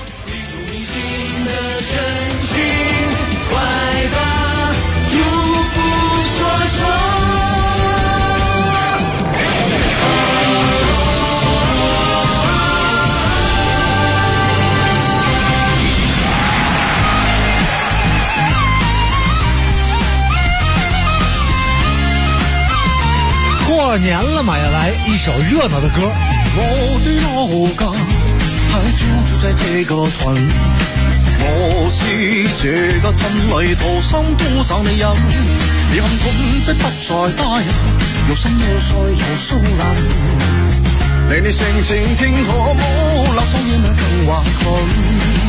过年了嘛，要来一首热闹的歌。 我的老家还住在这个屯，我是这个屯里土生土长的人。你看屯即不再大人，又深又碎又疏冷。你性情天可冇，留守夜晚更華佢。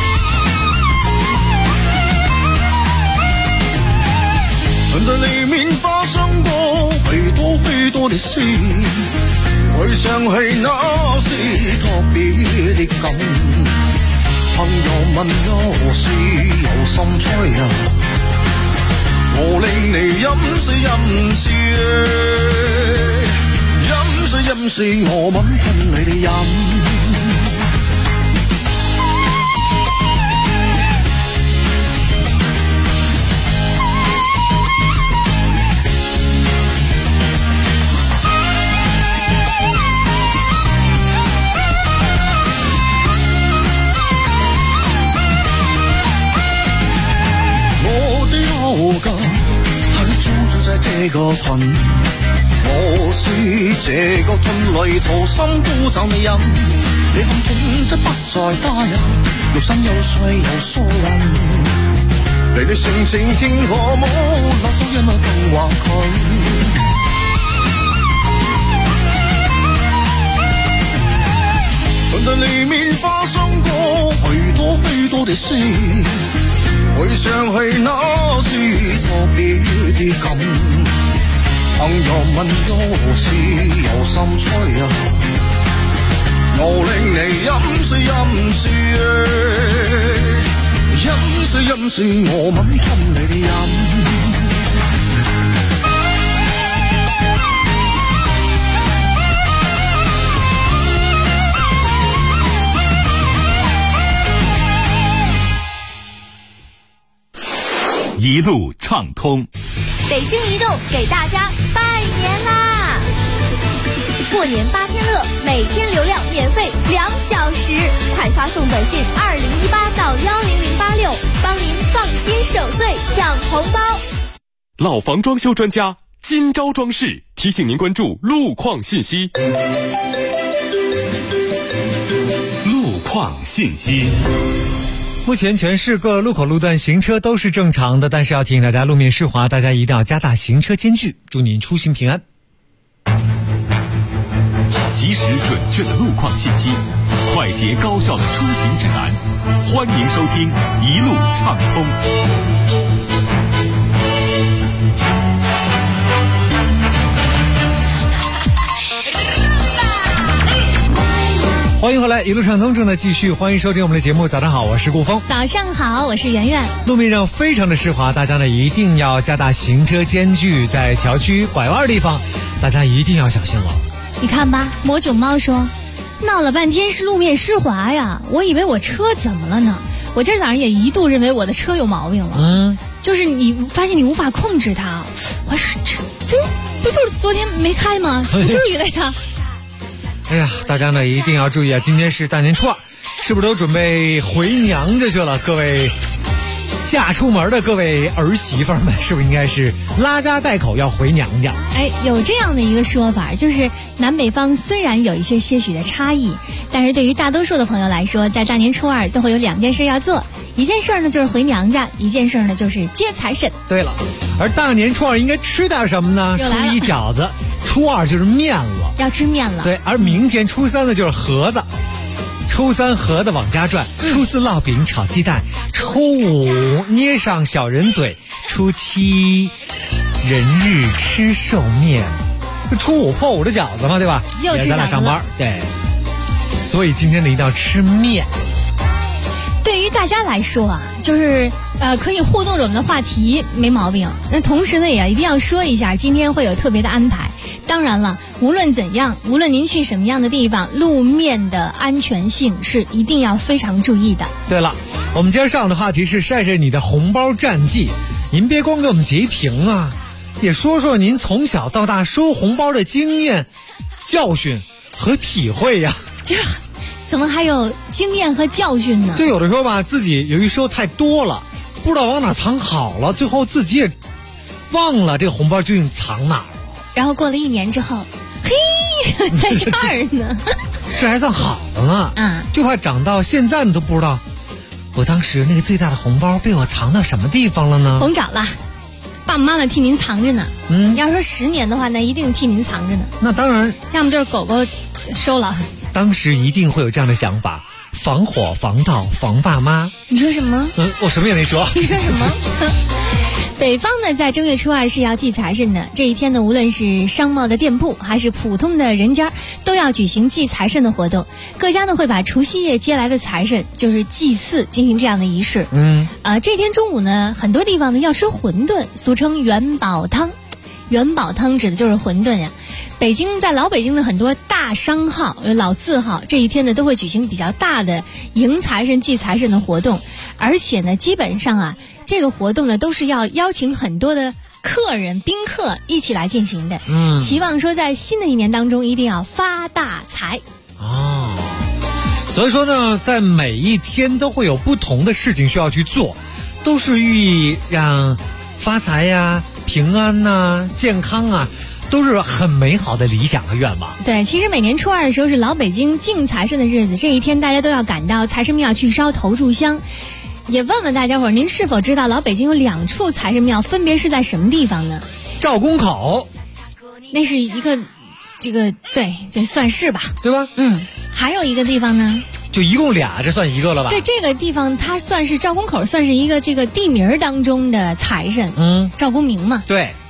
在里面发生过许多的事，回想起那是特别的感。朋友问我是有心吹啊，我令你飲水，我吻噴你的飲。我家还住在这个屯，我是这个屯里土生土長的人。你看屯即不再大人，又深又碎又疏冷。你性情天可冇，留守夜晚更華佢。在里面發生過許多的事。回想起那是特別的感， 朋友問我是有心吹啊，我令你飲水飲水飲水飲水，我吻吞你哋飲。 一路畅通， 北京移动给大家拜年啦！过年8天乐，每天流量免费2小时，快发送短信2018到10086，帮您放心守岁抢红包。 老房装修专家今朝装饰提醒您关注路况信息。 路况信息。 目前全市各路口路段行车都是正常的，但是要提醒大家，路面湿滑，大家一定要加大行车间距，祝您出行平安。 及时准确的路况信息，快捷高效的出行指南，欢迎收听一路畅通。 欢迎回来，一路畅通正在继续，欢迎收听我们的节目。早上好，我是顾峰。 早上好，我是圆圆。 路面上非常的湿滑，大家呢一定要加大行车间距，在桥区拐弯地方，大家一定要小心了。 你看吧，魔囧猫说，闹了半天是路面湿滑呀，我以为我车怎么了呢？我今儿早上也一度认为我的车有毛病了。就是你发现你无法控制它，我说这不就是昨天没开吗？不至于的呀。 哎呀，大家呢一定要注意啊！今天是大年初二，是不是都准备回娘家去了？各位嫁出门的各位儿媳妇们，是不是应该是拉家带口要回娘家？ 哎，有这样的一个说法，就是南北方虽然有一些些许的差异，但是对于大多数的朋友来说，在大年初二都会有2件事要做，一件事呢就是回娘家，一件事呢就是接财神。 对了，而大年初二应该吃点什么呢？初一饺子，初二就是面了， 要吃面了。 对，而明天初三呢就是盒子，初三盒子往家转，初四烙饼炒鸡蛋，初五捏上小人嘴，初七人日吃寿面，初五破5的饺子嘛，对吧？ 又吃饺子了， 也在那上班，对。所以今天呢一定要吃面。 对于大家来说啊，就是可以互动着我们的话题没毛病。那同时呢，也一定要说一下，今天会有特别的安排。当然了，无论怎样，无论您去什么样的地方，路面的安全性是一定要非常注意的。 对了，我们今儿上的话题是晒晒你的红包战绩。您别光给我们截屏啊，也说说您从小到大收红包的经验、教训和体会呀。 这怎么还有经验和教训呢？ 就有的时候吧，自己由于收太多了，不知道往哪藏好了，最后自己也忘了这个红包究竟藏哪儿了。 然后过了1年之后，嘿，在这儿呢。 这还算好的呢。就怕长到现在你都不知道，我当时那个最大的红包被我藏到什么地方了呢？ 甭找了，爸爸妈妈替您藏着呢。要说10年的话，那一定替您藏着呢。 那当然， 要么就是狗狗收了。 当时一定会有这样的想法，防火防盗防爸妈。 你说什么？ 我什么也没说。 你说什么？北方呢，在正月初二是要祭财神的。这一天呢，无论是商贸的店铺还是普通的人家，都要举行祭财神的活动。各家呢会把除夕夜接来的财神，就是祭祀，进行这样的仪式。这天中午呢，很多地方呢要吃馄饨，俗称元宝汤。元宝汤指的就是馄饨呀。在老北京的很多大商号、老字号，这一天呢都会举行比较大的迎财神、祭财神的活动，而且呢，基本上啊，这个活动呢都是要邀请很多的客人、宾客一起来进行的。期望说在新的一年当中一定要发大财。 所以说呢，在每一天都会有不同的事情需要去做，都是寓意让发财呀、平安呐、健康啊，都是很美好的理想和愿望。 对，其实每年初二的时候是老北京敬财神的日子，这一天大家都要赶到财神庙去烧头炷香。也问问大家伙儿，您是否知道老北京有2处财神庙，分别是在什么地方呢？ 赵公口， 那是一个对，这算是吧， 对吧？ 还有一个地方呢， 就一共俩，这算一个了吧？ 对，这个地方它算是赵公口，算是一个这个地名当中的财神，赵公明嘛。 对，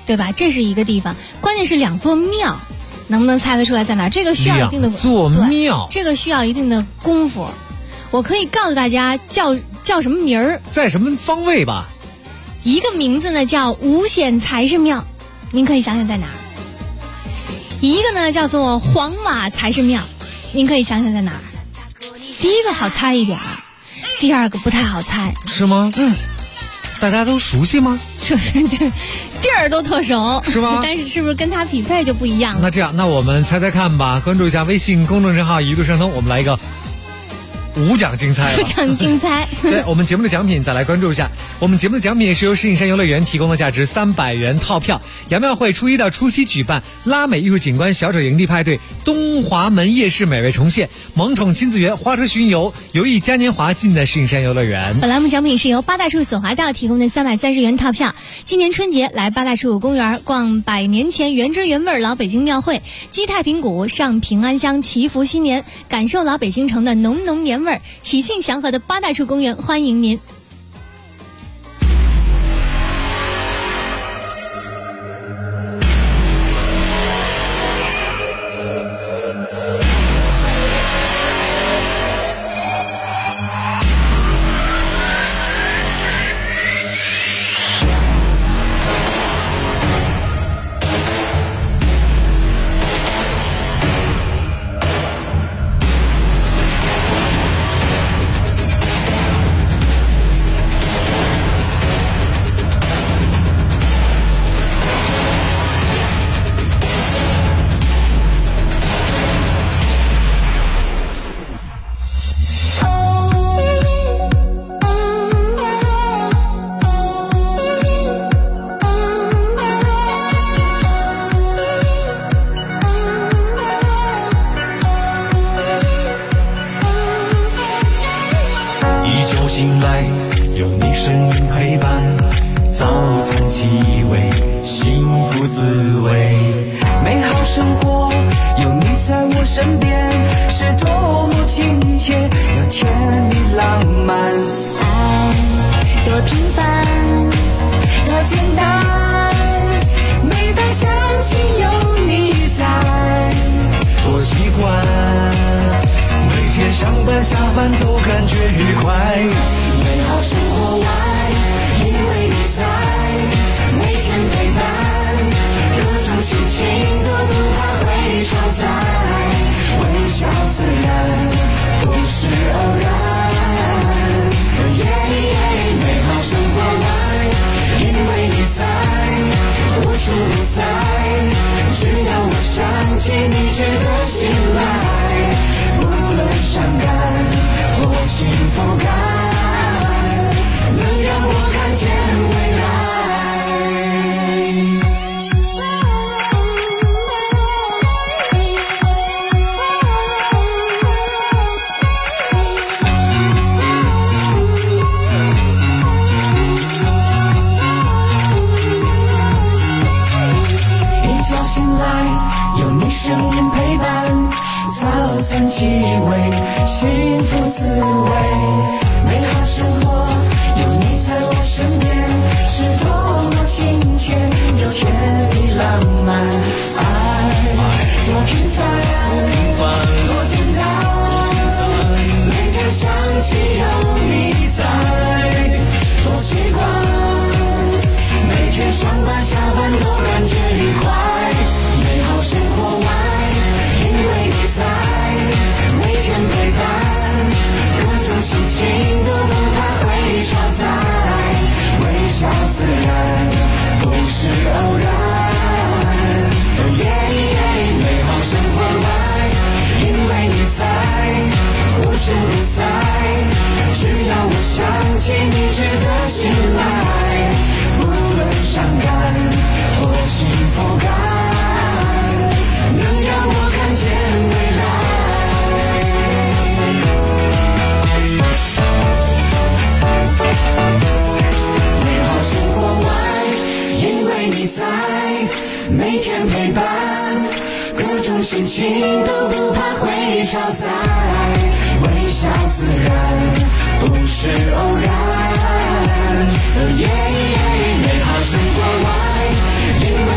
对吧？这是一个地方，关键是2座庙，能不能猜得出来在哪儿？这个需要一定的 2座庙， 这个需要一定的功夫。我可以告诉大家叫什么名儿， 在什么方位吧？ 一个名字呢叫五显财神庙，您可以想想在哪儿。一个呢叫做黄瓦财神庙，您可以想想在哪儿。第一个好猜一点，第二个不太好猜。 是吗？大家都熟悉吗？ 是不是？地儿都特熟， 是吗？ 但是是不是跟它匹配就不一样了？ 那这样，那我们猜猜看吧。关注一下微信公众账号一路上通，我们来一个5奖竞猜。 5奖竞猜。 对，我们节目的奖品再来关注一下。我们节目的奖品是由石景山游乐园提供的价值300元套票。杨庙会初1到初7举办拉美艺术景观小丑营地派对，东华门夜市美味重现，萌宠亲子园花车巡游，游艺嘉年华尽在石景山游乐园。 本栏目奖品是由八大处索华道提供的330元套票。今年春节来八大处公园逛100年前原汁原味老北京庙会，击太平鼓，上平安香，祈福新年，感受老北京城的浓浓年味儿。喜庆祥和的八大处公园欢迎您。 醒来有你声音陪伴，早餐气味，幸福滋味，美好生活有你在我身边，是多么亲切又甜蜜浪漫。 爱多平凡多简单，每当想起有你在， 多习惯每天上班下班都感觉愉快， 美好生活外因为你在，每天陪伴，各种心情都不怕会超载，微笑自然不是偶然，美好生活外因为你在，无处不在，只要我想起你值得信赖，无论伤感或幸福感，能让我看见未来。一觉醒来有你声音陪伴，早餐气味，幸福滋味，美好生活有你在我身边，是多么亲切又甜蜜浪漫。爱多平凡多简单，每天想起有你在，多习惯，每天上班下班都感觉愉快，美好生活外因为你在，每天陪伴，各种心情都不怕会超载，微笑自然不是偶然，美好生活外因为你在，无处不在，只要我想起你值得信赖，无论伤感或幸福感，能让我看见未来。美好生活外因为你在，每天陪伴，各种心情都不怕会超载，微笑自然不是偶然，美好生活外因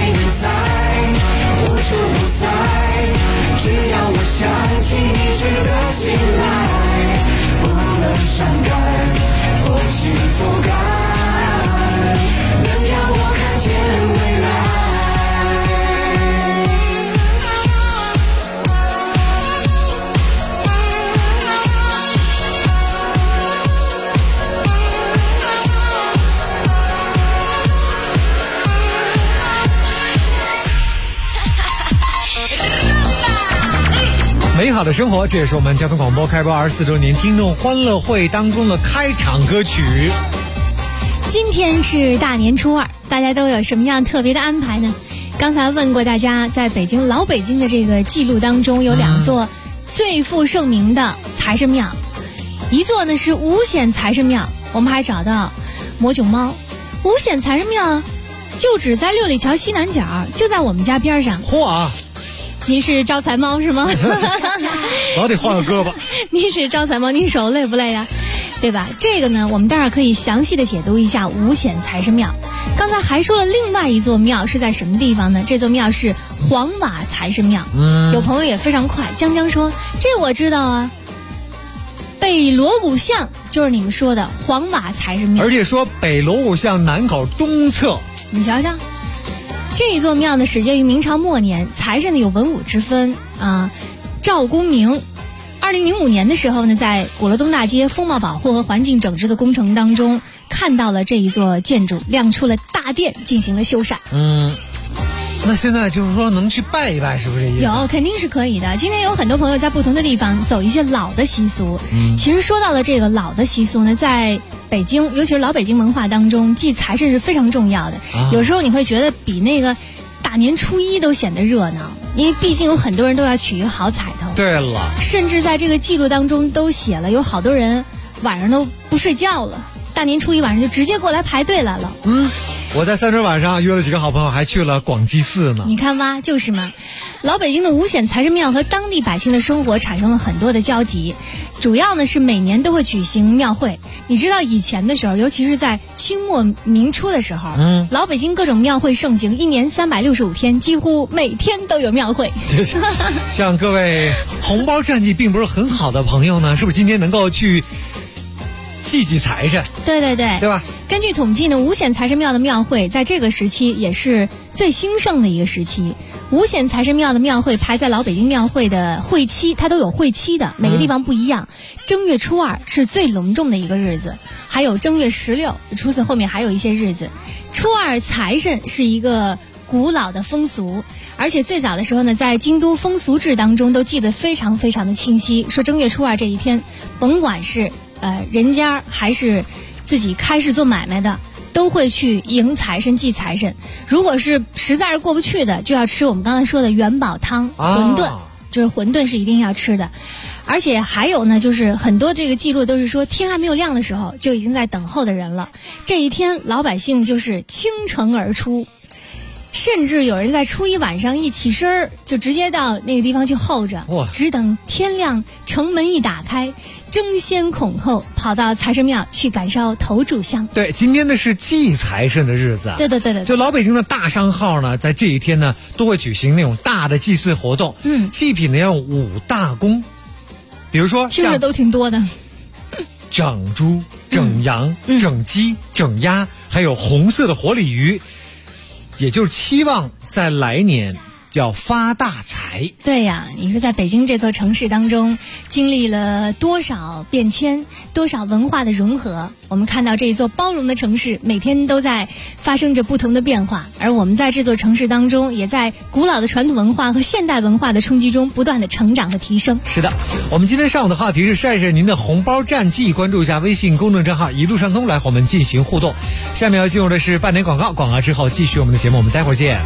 美好的生活，这也是我们交通广播开播24周年听众欢乐会当中的开场歌曲。 今天是大年初二，大家都有什么样特别的安排呢？刚才问过大家，在北京老北京的这个记录当中，有2座最负盛名的财神庙，一座呢是五显财神庙，我们还找到魔囧猫。五显财神庙就只在六里桥西南角，就在我们家边上。 嚯啊！ 您是招财猫是吗？ 老得换个胳膊。 您是招财猫，您手累不累呀？对吧？这个呢，我们待会儿可以详细的解读一下五显财神庙。刚才还说了另外一座庙是在什么地方呢？这座庙是黄瓦财神庙。有朋友也非常快，江江说这我知道啊，北锣鼓巷就是你们说的黄瓦财神庙， 而且说北锣鼓巷南口东侧。 你瞧瞧，这一座庙呢，始建于明朝末年，财神呢有文武之分啊。赵公明2005年的时候呢，在鼓楼东大街风貌保护和环境整治的工程当中，看到了这一座建筑，亮出了大殿，进行了修缮。 那现在就是说能去拜一拜，是不是这意思？ 有，肯定是可以的。今天有很多朋友在不同的地方走一些老的习俗。其实说到了这个老的习俗呢，在北京，尤其是老北京文化当中，祭财神是非常重要的。有时候你会觉得比那个大年初一都显得热闹，因为毕竟有很多人都要取一个好彩头。 对了， 甚至在这个记录当中都写了，有好多人晚上都不睡觉了，大年初一晚上就直接过来排队来了。 我在3周晚上约了几个好朋友，还去了广济寺呢。 你看吧，就是嘛。老北京的五显财神庙和当地百姓的生活产生了很多的交集，主要呢是每年都会举行庙会。你知道以前的时候，尤其是在清末明初的时候，老北京各种庙会盛行，1年365天，几乎每天都有庙会。 像各位红包战绩并不是很好的朋友呢，是不是今天能够去祭财神？ 对吧？根据统计呢，五显财神庙的庙会在这个时期也是最兴盛的一个时期。五显财神庙的庙会排在老北京庙会的会期，它都有会期的，每个地方不一样。正月初2是最隆重的一个日子，还有正月16，除此后面还有一些日子。初2财神是一个古老的风俗，而且最早的时候呢，在京都风俗志当中都记得非常非常的清晰，说正月初2这一天，甭管是人家还是自己开市做买卖的，都会去迎财神祭财神。如果是实在是过不去的，就要吃我们刚才说的元宝汤、馄饨，就是馄饨是一定要吃的。而且还有呢，就是很多这个记录都是说天还没有亮的时候就已经在等候的人了。这一天老百姓就是倾城而出，甚至有人在初一晚上一起身就直接到那个地方去候着，只等天亮，城门一打开，争先恐后跑到财神庙去感烧头炷香。 对，今天呢是祭财神的日子啊。 对， 就老北京的大商号呢，在这一天呢都会举行那种大的祭祀活动。祭品呢要有5大功，比如说听着都挺多的， 整猪、整羊、整鸡、整鸭，还有红色的活鲤鱼，也就是期望在来年叫发大财。 对呀，你说在北京这座城市当中经历了多少变迁，多少文化的融合，我们看到这一座包容的城市每天都在发生着不同的变化，而我们在这座城市当中也在古老的传统文化和现代文化的冲击中不断的成长和提升。 是的，我们今天上午的话题是晒晒您的红包战绩，关注一下微信公众账号一路上通来和我们进行互动。下面要进入的是半点广告，广告之后继续我们的节目，我们待会儿见。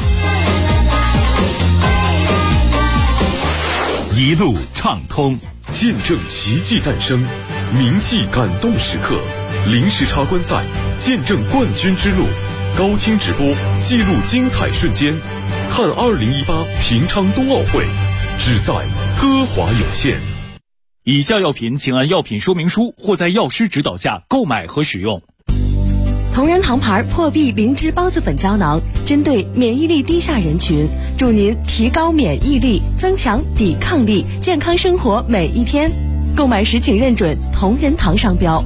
一路畅通，见证奇迹诞生，铭记感动时刻，临时插观赛，见证冠军之路，高清直播，记录精彩瞬间。看2018平昌冬奥会，只在歌华有线。 以下药品请按药品说明书或在药师指导下购买和使用。 同仁堂牌破壁灵芝孢子粉胶囊，针对免疫力低下人群，助您提高免疫力，增强抵抗力，健康生活每一天。购买时请认准同仁堂商标。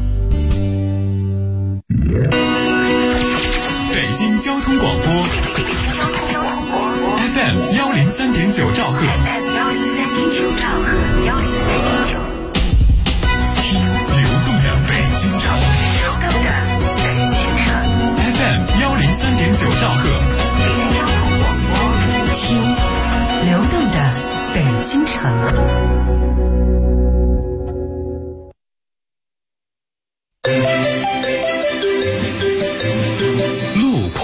北京交通广播 FM 103.9兆赫，听流动的北京城。FM 103.9兆赫， 听流动的北京城。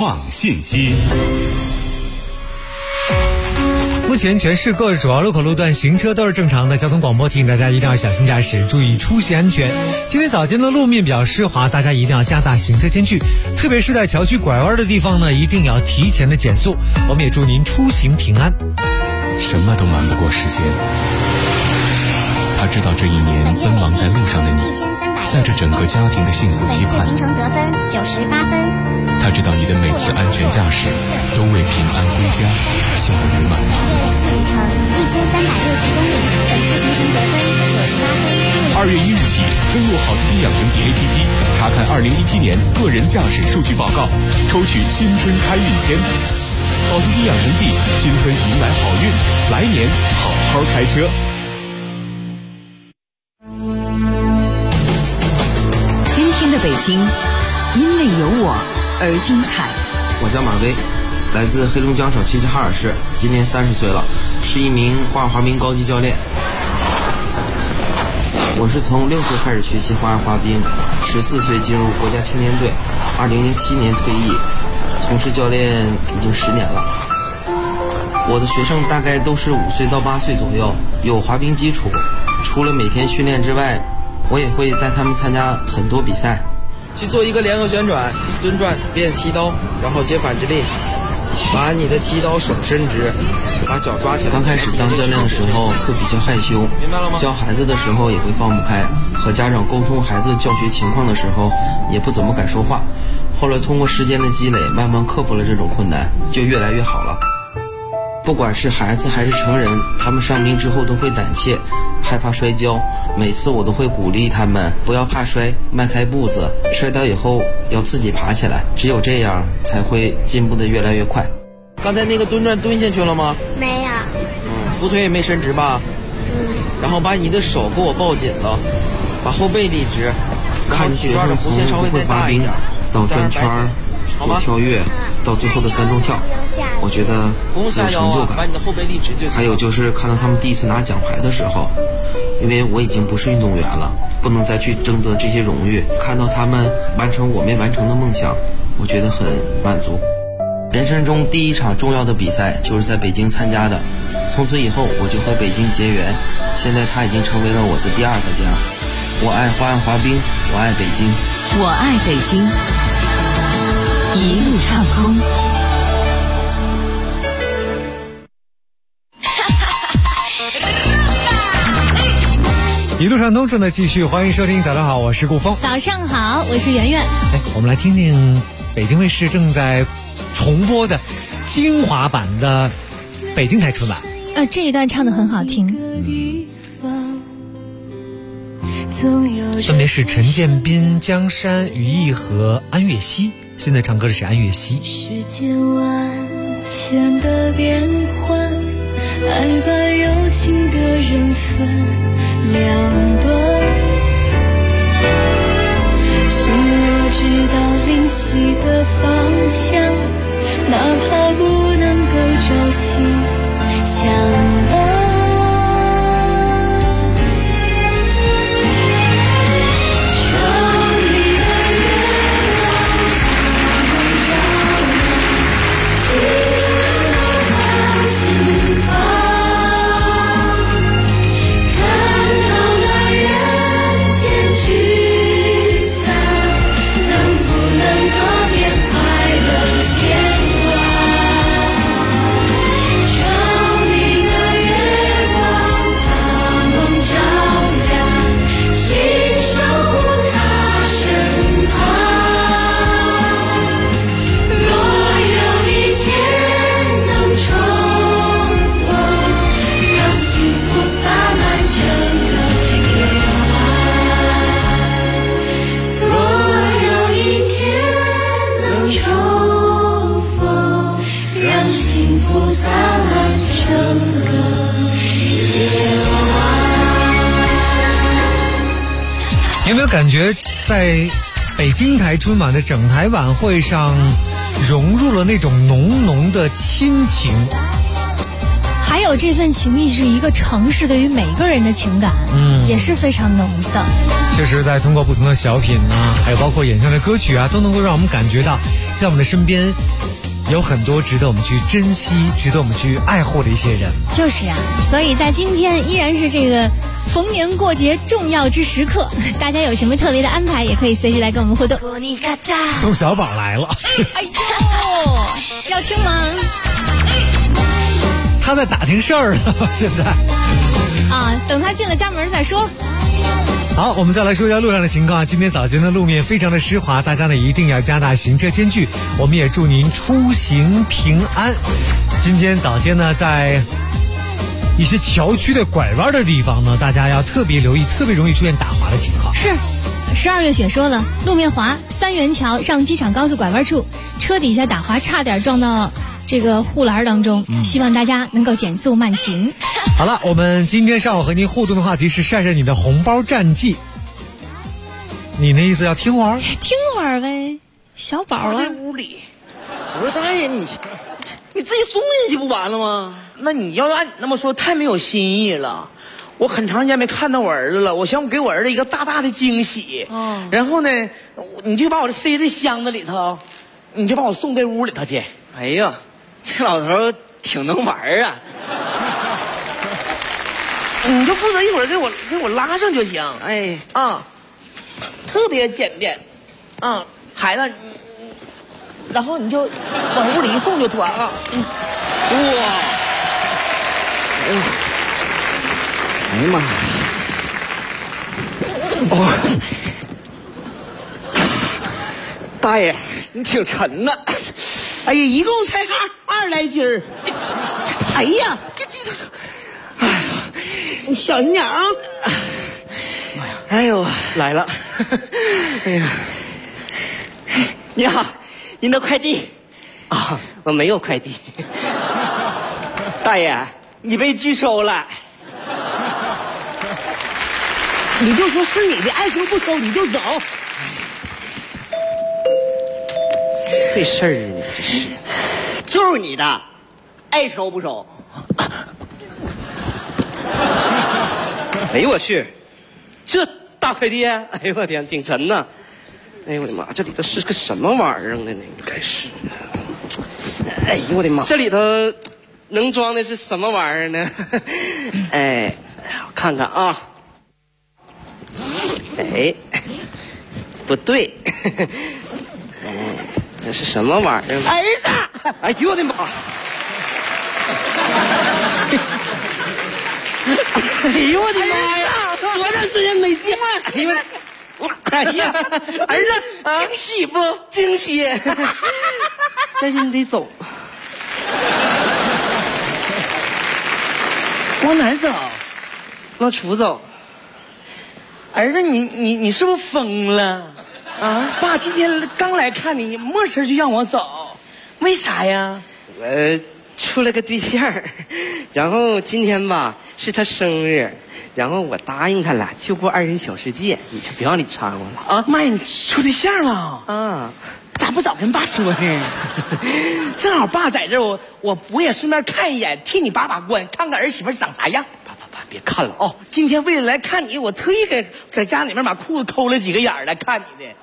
创信息。 目前全市各主要路口路段行车都是正常的，交通广播提醒大家一定要小心驾驶，注意出行安全。今天早间的路面比较湿滑，大家一定要加大行车间距，特别是在桥区拐弯的地方呢，一定要提前的减速。我们也祝您出行平安。 什么都瞒不过时间，他知道这一年奔忙在路上的你，在这整个家庭的幸福期盼。 本次行程得分98分。 他知道你的每次安全驾驶都为平安归家笑得圆满。 总里程1360公里，本次行程得分98分。 2月1日起，登录好司机养成记 APP， 查看2017年个人驾驶数据报告，抽取新春开运签。好司机养成记，新春迎来好运，来年好好开车。 今天的北京，因为有我而精彩。 我叫马威，来自黑龙江省齐齐哈尔市，今年30岁了，是一名花样滑冰高级教练。我是从6岁开始学习花样滑冰，14岁进入国家青年队，2007年退役，从事教练已经10年了。我的学生大概都是5岁到8岁左右，有滑冰基础。除了每天训练之外，我也会带他们参加很多比赛，去做一个联合旋转、蹲转变踢刀，然后接反直立，把你的踢刀手伸直，把脚抓起来。刚开始当教练的时候会比较害羞，明白了吗？教孩子的时候也会放不开，和家长沟通孩子教学情况的时候也不怎么敢说话。后来通过时间的积累，慢慢克服了这种困难，就越来越好了。不管是孩子还是成人，他们上冰之后都会胆怯，害怕摔跤。每次我都会鼓励他们不要怕摔，迈开步子，摔倒以后要自己爬起来，只有这样才会进步的越来越快。刚才那个蹲转蹲下去了吗？ 没有。 扶腿也没伸直吧？然后把你的手给我抱紧了，把后背立直，看起抓的弧线稍微再大一点，到转圈做跳跃，到最后的3重跳，我觉得有成就感。把你的后背立直就行。还有就是看到他们第一次拿奖牌的时候，因为我已经不是运动员了，不能再去争得这些荣誉，看到他们完成我没完成的梦想，我觉得很满足。人生中第一场重要的比赛就是在北京参加的，从此以后我就和北京结缘，现在它已经成为了我的第2个家。我爱花样滑冰，我爱北京， 我爱北京，一路畅通。 一路畅通正在继续，欢迎收听。早上好，我是顾峰。 早上好，我是圆圆。 我们来听听北京卫视正在重播的精华版的北京台春晚。 这一段唱得很好听。 分别是陈建斌、江山、于毅和安岳熙。现在唱歌的是安岳熙。 世间万千的变幻，爱把有情的人分两端。心若知道灵犀的方向，哪怕不能够朝夕相伴。 有没有感觉在北京台春晚的整台晚会上融入了那种浓浓的亲情？ 还有这份情谊是一个城市对于每个人的情感，也是非常浓的。 确实，在通过不同的小品啊，还有包括演唱的歌曲啊，都能够让我们感觉到，在我们的身边有很多值得我们去珍惜、值得我们去爱护的一些人。 就是啊，所以在今天依然是这个逢年过节重要之时刻，大家有什么特别的安排，也可以随时来跟我们互动。 宋小宝来了， 哎呦，要听吗？ 他在打听事儿呢，现在。 啊，等他进了家门再说。 好，我们再来说一下路上的情况。今天早间的路面非常的湿滑，大家呢一定要加大行车间距。我们也祝您出行平安。今天早间呢，在一些桥区的拐弯的地方呢，大家要特别留意，特别容易出现打滑的情况。 是，12月雪说了，路面滑，三元桥上机场高速拐弯处，车底下打滑，差点撞到这个护栏当中，希望大家能够减速慢行。 好了，我们今天上午和您互动的话题是晒晒你的红包战绩。你那意思要听会儿？ 听会儿呗，小宝啊。 在屋里，我说大爷，你自己送进去不完了吗？那你要按你那么说，太没有新意了。我很长时间没看到我儿子了，我想给我儿子一个大大的惊喜。然后呢，你就把我塞在箱子里头，你就把我送在屋里头去。 哎呀，这老头挺能玩啊！ 你就负责一会儿给我拉上就行。哎啊，特别简便。孩子，然后你就往屋里一送就妥了。哇！ 哎呀妈！哦，大爷，你挺沉呐。 哎呀，一共才20来斤儿。哎呀，哎呀，你小心点啊！ 哎呦，来了！哎呀，你好，您的快递啊？我没有快递。大爷，你被拒收了。 你就说是你的，爱收不收你就走。 这事儿你这是，就是你的，爱收不收。哎呦我去，这大快递，哎呦我天，挺沉呐！哎呦我的妈，这里头是个什么玩意儿呢？应该是，哎呦我的妈，这里头能装的是什么玩意儿呢？哎，我看看啊。哎，不对，这是什么玩意儿？ 儿子！ 哎呦我的妈！哎呦我的妈呀！ 多长时间没见？ 哎呦哎呀，儿子，惊喜不？惊喜！但是你得走。 往哪儿走？ 往出走。 儿子，你是不是疯了？啊，爸今天刚来看你，没事就让我走，为啥呀？ 我处了个对象，然后今天吧是他生日，然后我答应他了，就过2人小世界，你就别往里掺和了啊！ 妈呀，你处对象了啊？ 咋不早跟爸说呢？正好爸在这儿，我也顺便看一眼，替你把关，看看儿媳妇长啥样。 爸，别看了哦！今天为了来看你，我特意在家里面把裤子抠了几个眼儿来看你的。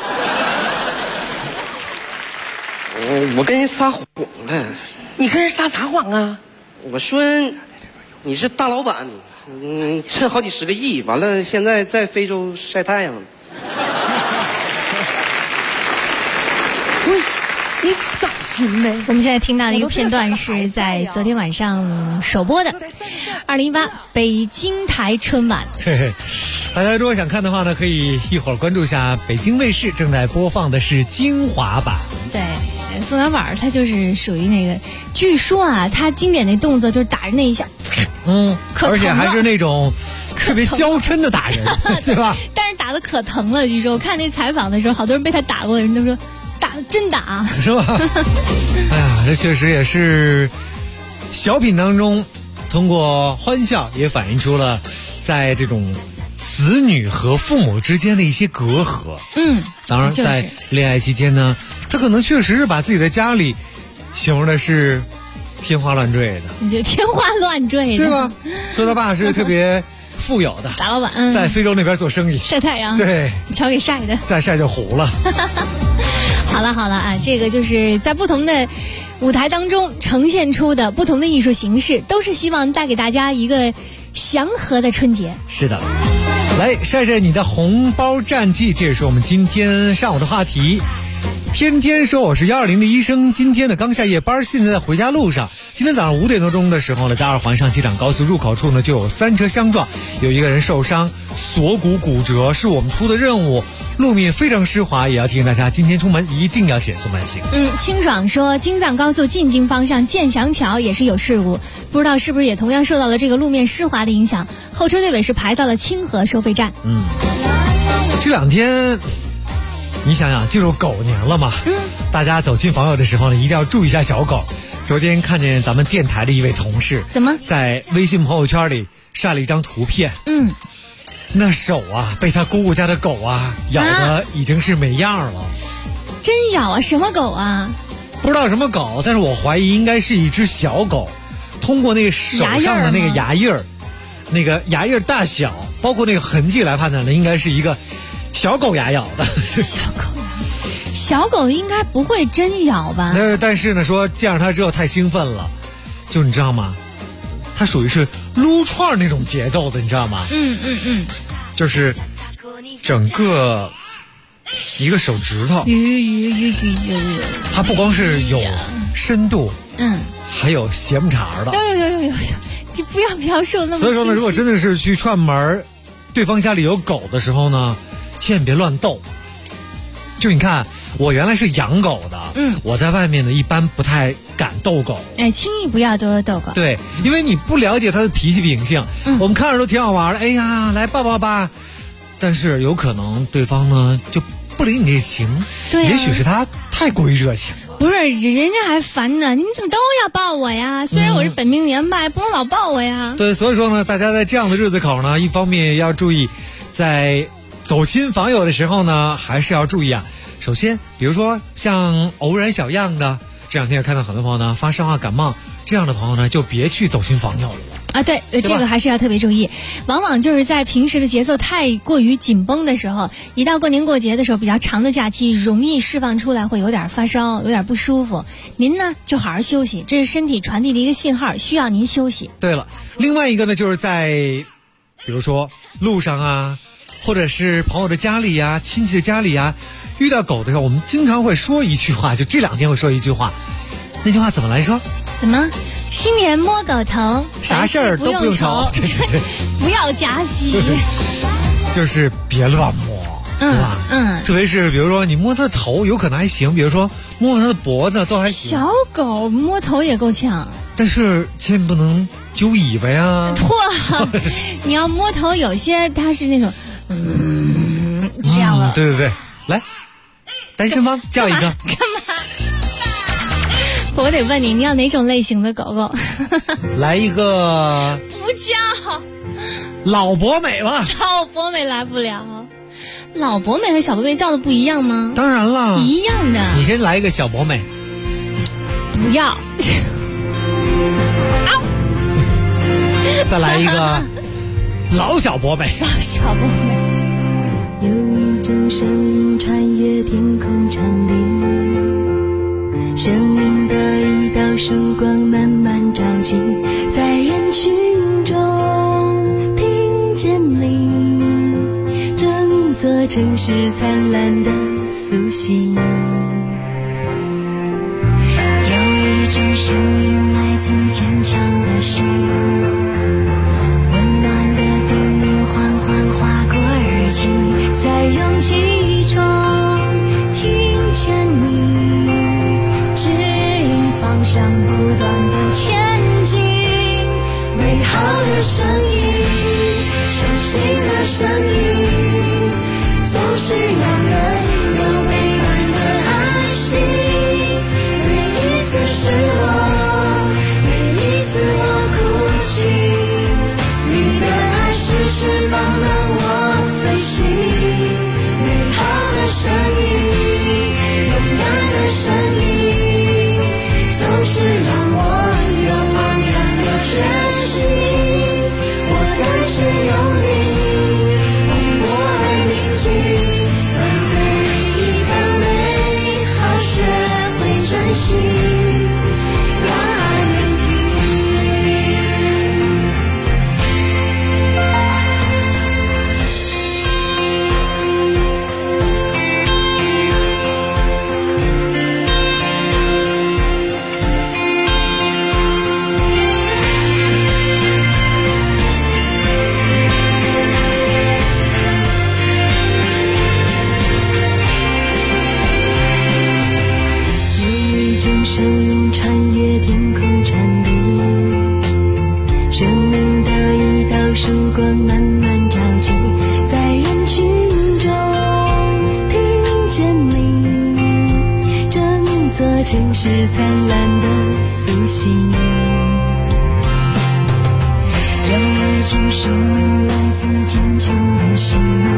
我跟人撒谎了。 你跟人撒啥谎啊？ 我说你是大老板，趁好几10个亿，完了现在在非洲晒太阳。 你咋心呢？ 我们现在听到的一个片段是在昨天晚上首播的2018北京台春晚。 嘿嘿，大家如果想看的话呢，可以一会儿关注一下北京卫视正在播放的是精华版。 对，宋小宝他就是属于那个，据说啊，他经典的动作就是打人那一下， 而且还是那种特别娇嗔的打人，对吧？ 但是打的可疼了，据说我看那采访的时候，好多人被他打过的人都说。真打是吧？哎呀，这确实也是小品当中通过欢笑也反映出了在这种子女和父母之间的一些隔阂。当然在恋爱期间呢，他可能确实是把自己的家里形容的是天花乱坠的， 你就天花乱坠的， 对吧？说他爸是特别富有的大老板， 在非洲那边做生意， 晒太阳， 对， 瞧给晒的， 再晒就糊了。 好了啊，这个就是在不同的舞台当中呈现出的不同的艺术形式，都是希望带给大家一个祥和的春节。 是的，来晒晒你的红包战绩，这也是我们今天上午的话题。天天说我是120的医生，今天呢刚下夜班，现在在回家路上。今天早上5点多钟的时候呢，在2环上机场高速入口处呢就有3车相撞，有一个人受伤，锁骨骨折，是我们出的任务。路面非常湿滑，也要提醒大家今天出门一定要减速慢行。 清爽说京藏高速进京方向建祥桥也是有事故，不知道是不是也同样受到了这个路面湿滑的影响，后车队尾是排到了清河收费站。 这2天你想想进入狗年了嘛，大家走亲访友的时候呢一定要注意一下小狗。昨天看见咱们电台的一位同事怎么在微信朋友圈里晒了一张图片，那手啊被他姑姑家的狗啊咬的已经是没样了。 真咬啊？什么狗啊？ 不知道什么狗，但是我怀疑应该是一只小狗。通过那个手上的那个牙印儿，那个牙印大小，包括那个痕迹来判断的，应该是一个小狗牙咬的。 小狗应该不会真咬吧？ 但是呢，说见着它之后太兴奋了，就你知道吗？它属于是撸串那种节奏的，你知道吗？就是整个一个手指头，它不光是有深度，还有斜木茬的。 有，你不要说那么。 所以说呢，如果真的是去串门，对方家里有狗的时候呢，千万别乱逗。就你看，我原来是养狗的，我在外面呢一般不太敢逗狗， 轻易不要多逗狗。 对，因为你不了解它的脾气秉性，我们看着都挺好玩的，哎呀，来抱抱吧，但是有可能对方呢就不领你这情，对，也许是他太过于热情。 不是，人家还烦呢，你们怎么都要抱我呀？虽然我是本命年吧，也不能老抱我呀。 对，所以说呢，大家在这样的日子口呢，一方面要注意，在走亲访友的时候呢，还是要注意啊。首先，比如说像偶然小样的，这2天也看到很多朋友呢发烧啊、感冒，这样的朋友呢就别去走亲访友了。 对，这个还是要特别注意。往往就是在平时的节奏太过于紧绷的时候，一到过年过节的时候，比较长的假期，容易释放出来会有点发烧，有点不舒服。您呢就好好休息，这是身体传递的一个信号，需要您休息。 对了，另外一个呢，就是在比如说路上啊，或者是朋友的家里啊、亲戚的家里啊，遇到狗的时候，我们经常会说一句话，就这2天会说一句话，那句话怎么来说？ 怎么？新年摸狗头， 啥事儿都不用愁，对， 不要夹息， 就是别乱摸，对吧？特别是比如说你摸它的头，有可能还行；比如说摸它的脖子都还行。 小狗摸头也够呛， 但是千万不能揪尾巴呀！ 嚯，你要摸头，有些它是那种，这样了。 对，来，单身方叫一个。 干嘛？我得问你，你要哪种类型的狗狗？ 来一个。 不叫。 老博美吧。 老博美来不了。老博美和小博美叫的不一样吗？ 当然了， 一样的。 你先来一个小博美。 不要。 再来一个老小博美。 老小博美。 有一种声音穿越天空传递，生命的一道曙光慢慢照进，在人群中听见你，整座城市灿烂的苏醒。有一种声音来自坚强的心，温暖的叮咛缓缓划过耳际，在拥挤中听见你指引方向，不断的前进。美好的声音，熟悉的声音，总是让人生命穿越天空山顶，生命的一道曙光慢慢照进，在人群中听见你，整座城市灿烂的苏醒。让我追寻来自坚强的心，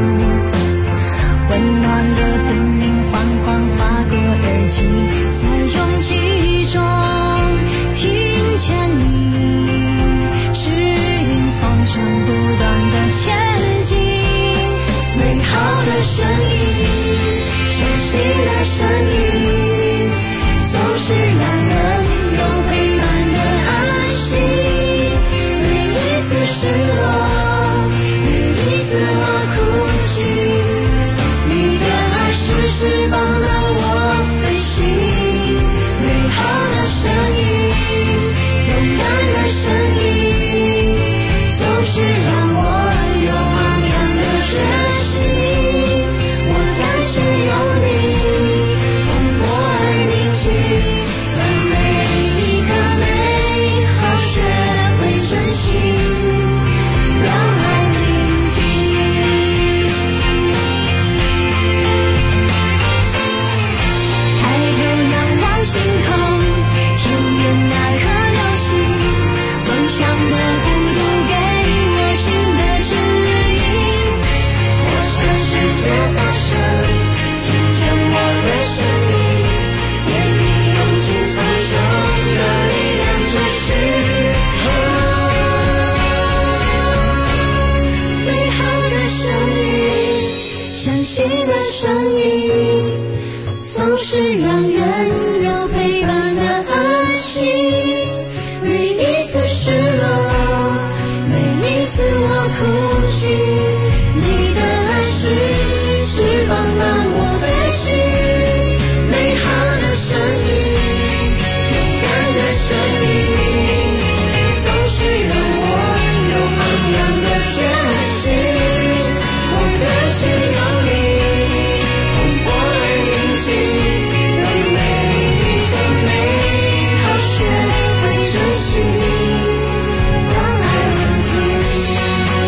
温暖的灯明缓缓划过耳际，在拥挤中听见你指引方向，不断的前进。美好的声音，熟悉的声音，总是让人有陪伴的安心。失落，每一次我哭泣，你的爱是翅膀让我飞行。美好的声音，勇敢的声音，总是让我有昂扬的决心。我感谢有你，蓬勃而宁静，让每一个美好学会珍惜。让爱聆听，抬头仰望星空，天边那颗流星，梦想的弧度给我新的指引。我向世界发声，听见我的声音，愿你用尽风中的力量追寻。相信的声音，总是让人有陪伴的安心。每一次失落，每一次我哭泣，你的爱是翅膀让我飞行。美好的声音，勇敢的声音，总是让我有昂扬的决心。我感谢有你，蓬勃而宁静，让每一个美好学会珍惜，让爱聆听。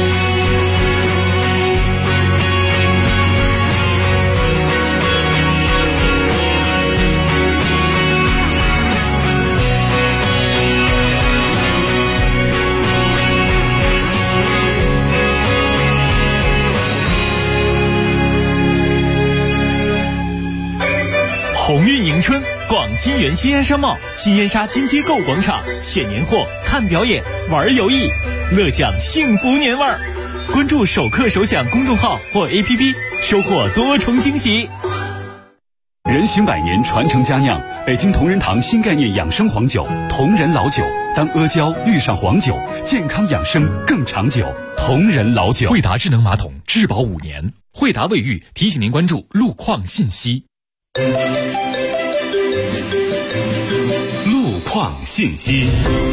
鸿运迎春，逛金源新燕山帽、新燕莎金街购广场，选年货、看表演、玩游艺，乐享幸福年味儿。关注首客首享公众号或 APP， 收获多重惊喜。 人行百年，传承佳酿，北京同仁堂新概念养生黄酒，同仁老酒。当阿胶遇上黄酒，健康养生更长久。同仁老酒。 惠达智能马桶质保5年。惠达卫浴提醒您关注路况信息。 路况信息。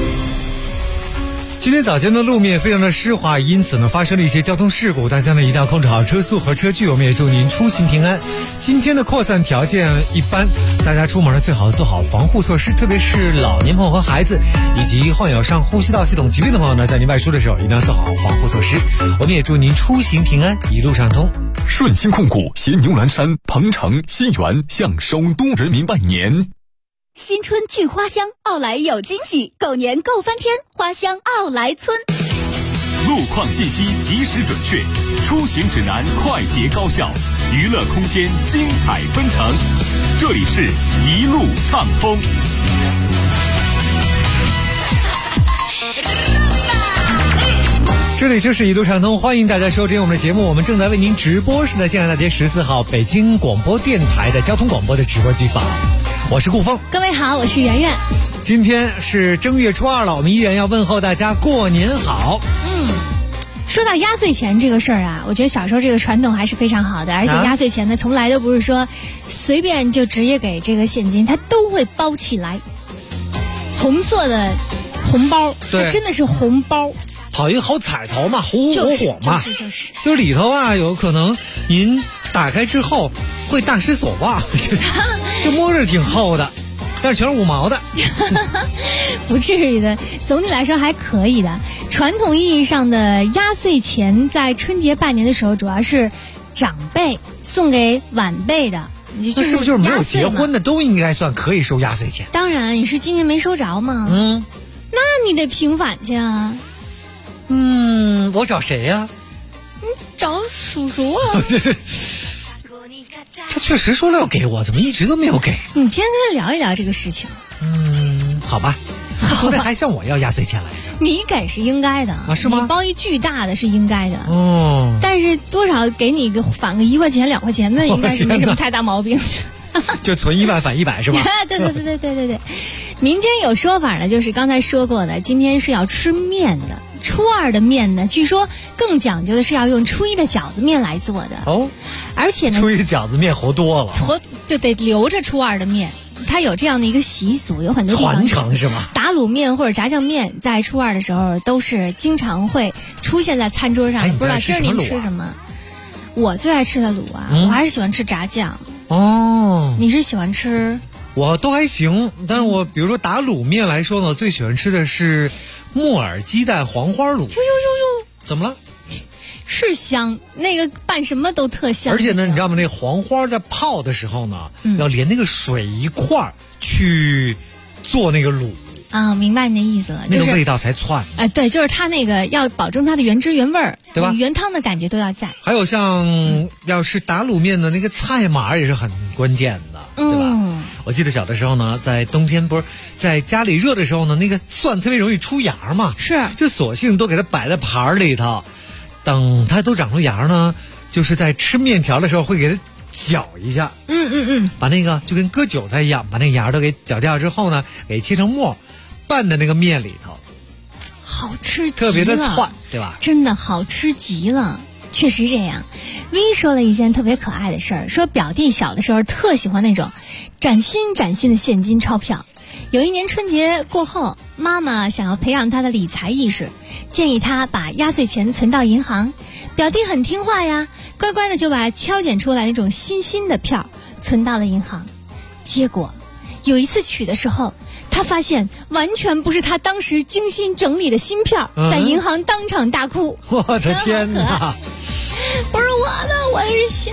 今天早间的路面非常的湿滑，因此呢发生了一些交通事故，大家呢一定要控制好车速和车距。我们也祝您出行平安。今天的扩散条件一般，大家出门呢最好做好防护措施，特别是老年朋友和孩子，以及患有上呼吸道系统疾病的朋友呢，在您外出的时候一定要做好防护措施。我们也祝您出行平安，一路畅通。 顺鑫控股携牛栏山、鹏城、新源向首都人民拜年。 新春聚花香，奥莱有惊喜，狗年购翻天，花香奥莱村。 路况信息及时准确，出行指南快捷高效，娱乐空间精彩纷呈。这里是一路畅通。 这里就是一路畅通，欢迎大家收听我们的节目。我们正在为您直播，是在建安大街14号北京广播电台的交通广播的直播机房。我是顾峰， 各位好，我是圆圆。 今天是正月初2了，我们依然要问候大家过年好。 说到压岁钱这个事儿啊，我觉得小时候这个传统还是非常好的，而且压岁钱呢，从来都不是说随便就直接给这个现金，它都会包起来，红色的红包，它真的是红包。 讨一个好彩头嘛，红红火嘛，就里头啊，有可能您打开之后会大失所望，就摸着挺厚的， 但是全是5毛的。 不至于的，总体来说还可以的。传统意义上的压岁钱在春节拜年的时候，主要是长辈送给晚辈的。 那是不是就是没有结婚的都应该算可以收压岁钱？ 当然，你是今年没收着吗？那你得平反去啊。 我找谁呀？ 找叔叔啊。 他确实说了要给我，怎么一直都没有给？ 你今天跟他聊一聊这个事情。 好吧。他昨天还向我要压岁钱来着。 你给是应该的啊？是吗？ 你包一巨大的是应该的。 但是多少给你返个1块钱2块钱的，应该是没什么太大毛病。 就存1万返100是吧？ 对。民间有说法呢，就是刚才说过的，今天是要吃面的。初2的面呢，据说更讲究的是要用初1的饺子面来做的哦。 而且呢， 初1的饺子面活多了， 就得留着初2的面。它有这样的一个习俗，有很多地方传承是吗？ 打卤面或者炸酱面在初2的时候都是经常会出现在餐桌上。不知道今儿您吃什么？我最爱吃的卤啊，我还是喜欢吃炸酱。你是喜欢吃？ 我都还行，但是我比如说打卤面来说呢，最喜欢吃的是木耳鸡蛋黄花卤。怎么了？ 是香，那个拌什么都特香。 而且呢，你知道吗？那个黄花在泡的时候呢，要连那个水一块儿去做那个卤。 明白你的意思了， 那个味道才窜。 对，就是它那个要保证它的原汁原味儿， 对吧？ 原汤的感觉都要在。 还有像要是打卤面的那个菜码也是很关键的，对吧？我记得小的时候呢，在冬天不是在家里热的时候呢，那个蒜特别容易出芽嘛， 是， 就索性都给它摆在盘里头。等它都长出芽呢，就是在吃面条的时候会给它搅一下，把那个就跟割韭菜一样，把那个芽都给搅掉之后呢，给切成末，拌在那个面里头， 好吃极了， 特别的窜，对吧？ 真的好吃极了，确实这样。V 说了一件特别可爱的事儿，说表弟小的时候特喜欢那种崭新的现金钞票。有一年春节过后，妈妈想要培养他的理财意识，建议他把压岁钱存到银行。表弟很听话呀，乖乖的就把敲剪出来那种新的票存到了银行。结果有一次取的时候，他发现完全不是他当时精心整理的新票，在银行当场大哭。 我的天哪！ 不是我的，我是新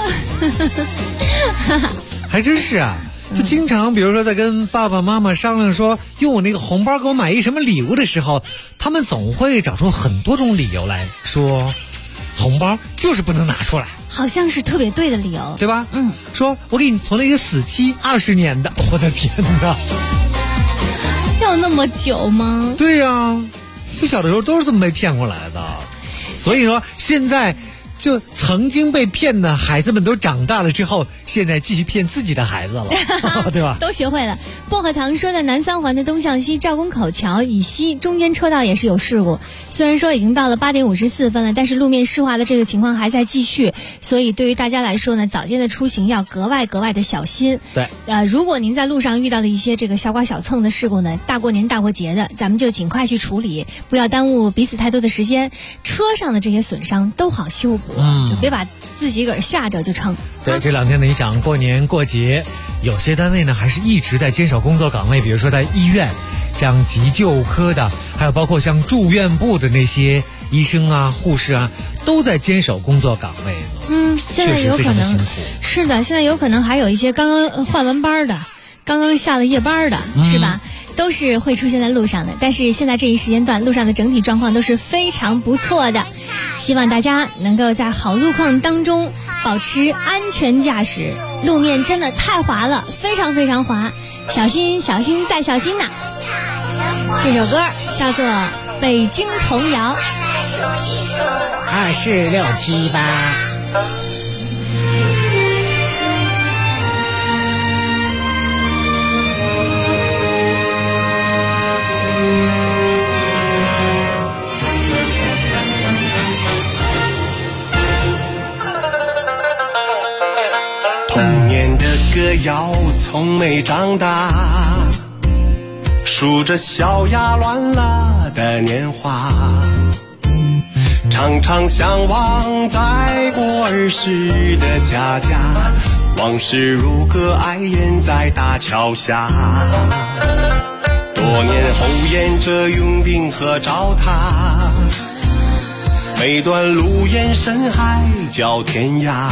的。 还真是啊。就经常比如说在跟爸爸妈妈商量说用我那个红包给我买一什么礼物的时候，他们总会找出很多种理由来说红包就是不能拿出来， 好像是特别对的理由， 对吧？说我给你存了一个死期20年的。我的天哪， 要那么久吗？ 对呀，就小的时候都是这么被骗过来的。所以说现在就曾经被骗的孩子们都长大了之后，现在继续骗自己的孩子了，对吧？ 都学会了。薄荷糖说，在南三环的东向西赵公口桥以西中间车道也是有事故，虽然说已经到了8点54分了，但是路面湿滑的这个情况还在继续，所以对于大家来说呢，早间的出行要格外的小心。 对， 如果您在路上遇到了一些这个小剐小蹭的事故呢，大过年大过节的，咱们就尽快去处理，不要耽误彼此太多的时间。车上的这些损伤都好修补，就别把自己个儿吓着就成。 对，这2天呢，你想过年过节，有些单位呢还是一直在坚守工作岗位，比如说在医院，像急救科的，还有包括像住院部的那些医生啊、护士啊，都在坚守工作岗位呢。 现在有可能确实非常的辛苦。 是的，现在有可能还有一些刚刚换完班的，刚刚下了夜班的，是吧？都是会出现在路上的，但是现在这一时间段路上的整体状况都是非常不错的，希望大家能够在好路况当中保持安全驾驶。路面真的太滑了，非常滑，小心再小心呐。这首歌叫做《北京童谣》 ，2、4、6、7、8。 童年的歌谣从没长大，数着小鸭乱拉的年华，常常向往在过儿时的家家， 往事如歌，爱淹在大桥下。多年后沿着永定河找他，每段路沿深海角天涯。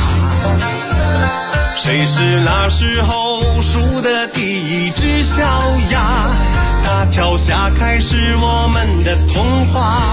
谁是那时候数的第一只小鸭？大桥下开始我们的童话，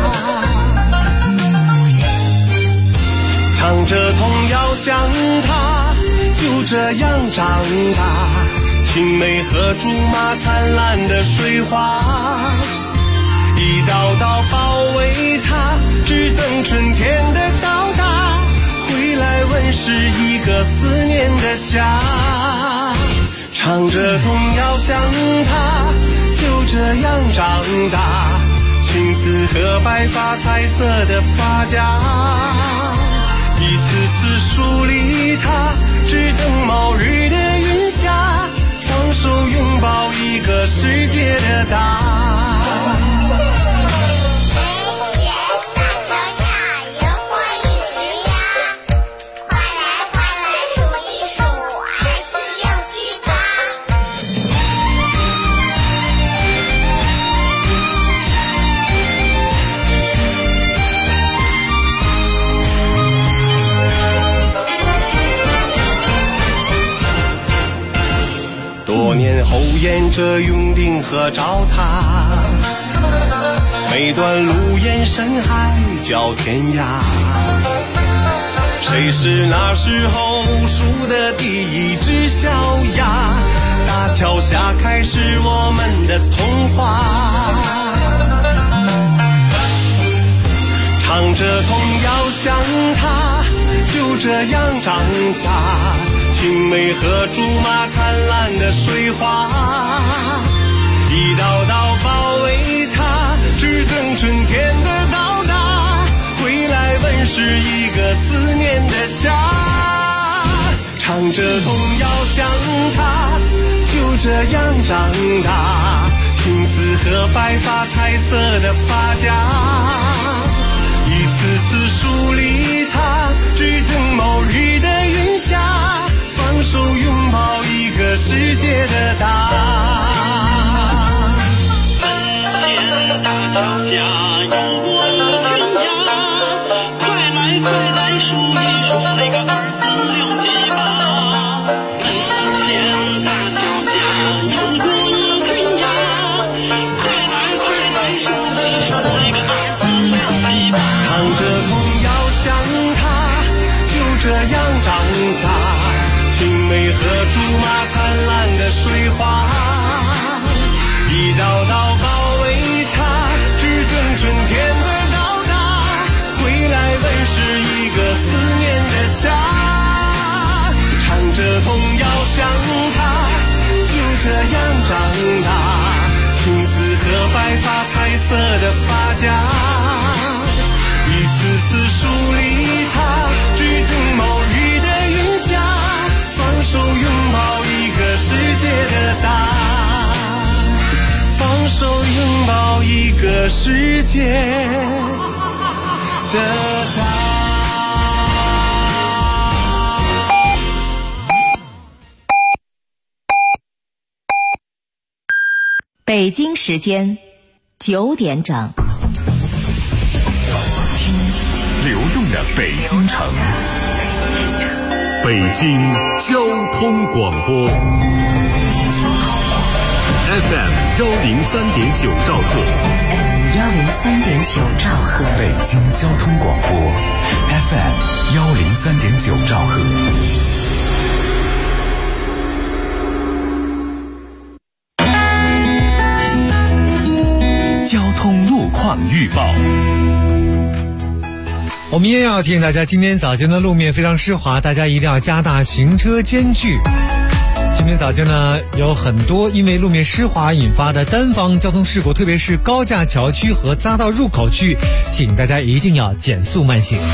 唱着童谣像他就这样长大。青梅和竹马灿烂的水花，一道道包围它，只等春天的到达。回来问是一个思念的夏，唱着童谣像他就这样长大。青丝和白发彩色的发夹，一次次梳理它，只等某日的云霞，放手拥抱一个世界的大。多年后沿着永定河找他，每段路沿深海角天涯。谁是那时候数的第一只小鸭？大桥下开始我们的童话，唱着童谣像他就这样长大。青梅和竹马灿烂的水花，一道道包围它，只等春天的到达。回来问是一个思念的夏，唱着童谣像他就这样长大。青丝和白发彩色的发夹，一次次梳理它，只等某日的云霞，放手拥抱一个世界的大。门前大桥下有我的天涯，快来快来数一数那个2、4、6、7、8。门前大桥下有我的天涯，快来快来数一数那个2、4、6、7、8。唱着童谣像他就这样长大。青梅和竹马灿烂的水花，一道道包围它，只等春天的到达。回来问是一个思念的夏，唱着童谣像他就这样长大。青丝和白发彩色的发夹，一次次梳理它，只等某日的云霞，放手拥抱一个世界的大，放手拥抱一个世界的大。 北京时间9点整， 听流动的北京城。北京交通广播 FM 103.9兆赫， 103.9兆赫， 北京交通广播 FM 103.9兆赫。 交通路况预报。 我们依然要提醒大家，今天早间的路面非常湿滑，大家一定要加大行车间距。今天早间呢，有很多因为路面湿滑引发的单方交通事故，特别是高架桥区和匝道入口区，请大家一定要减速慢行。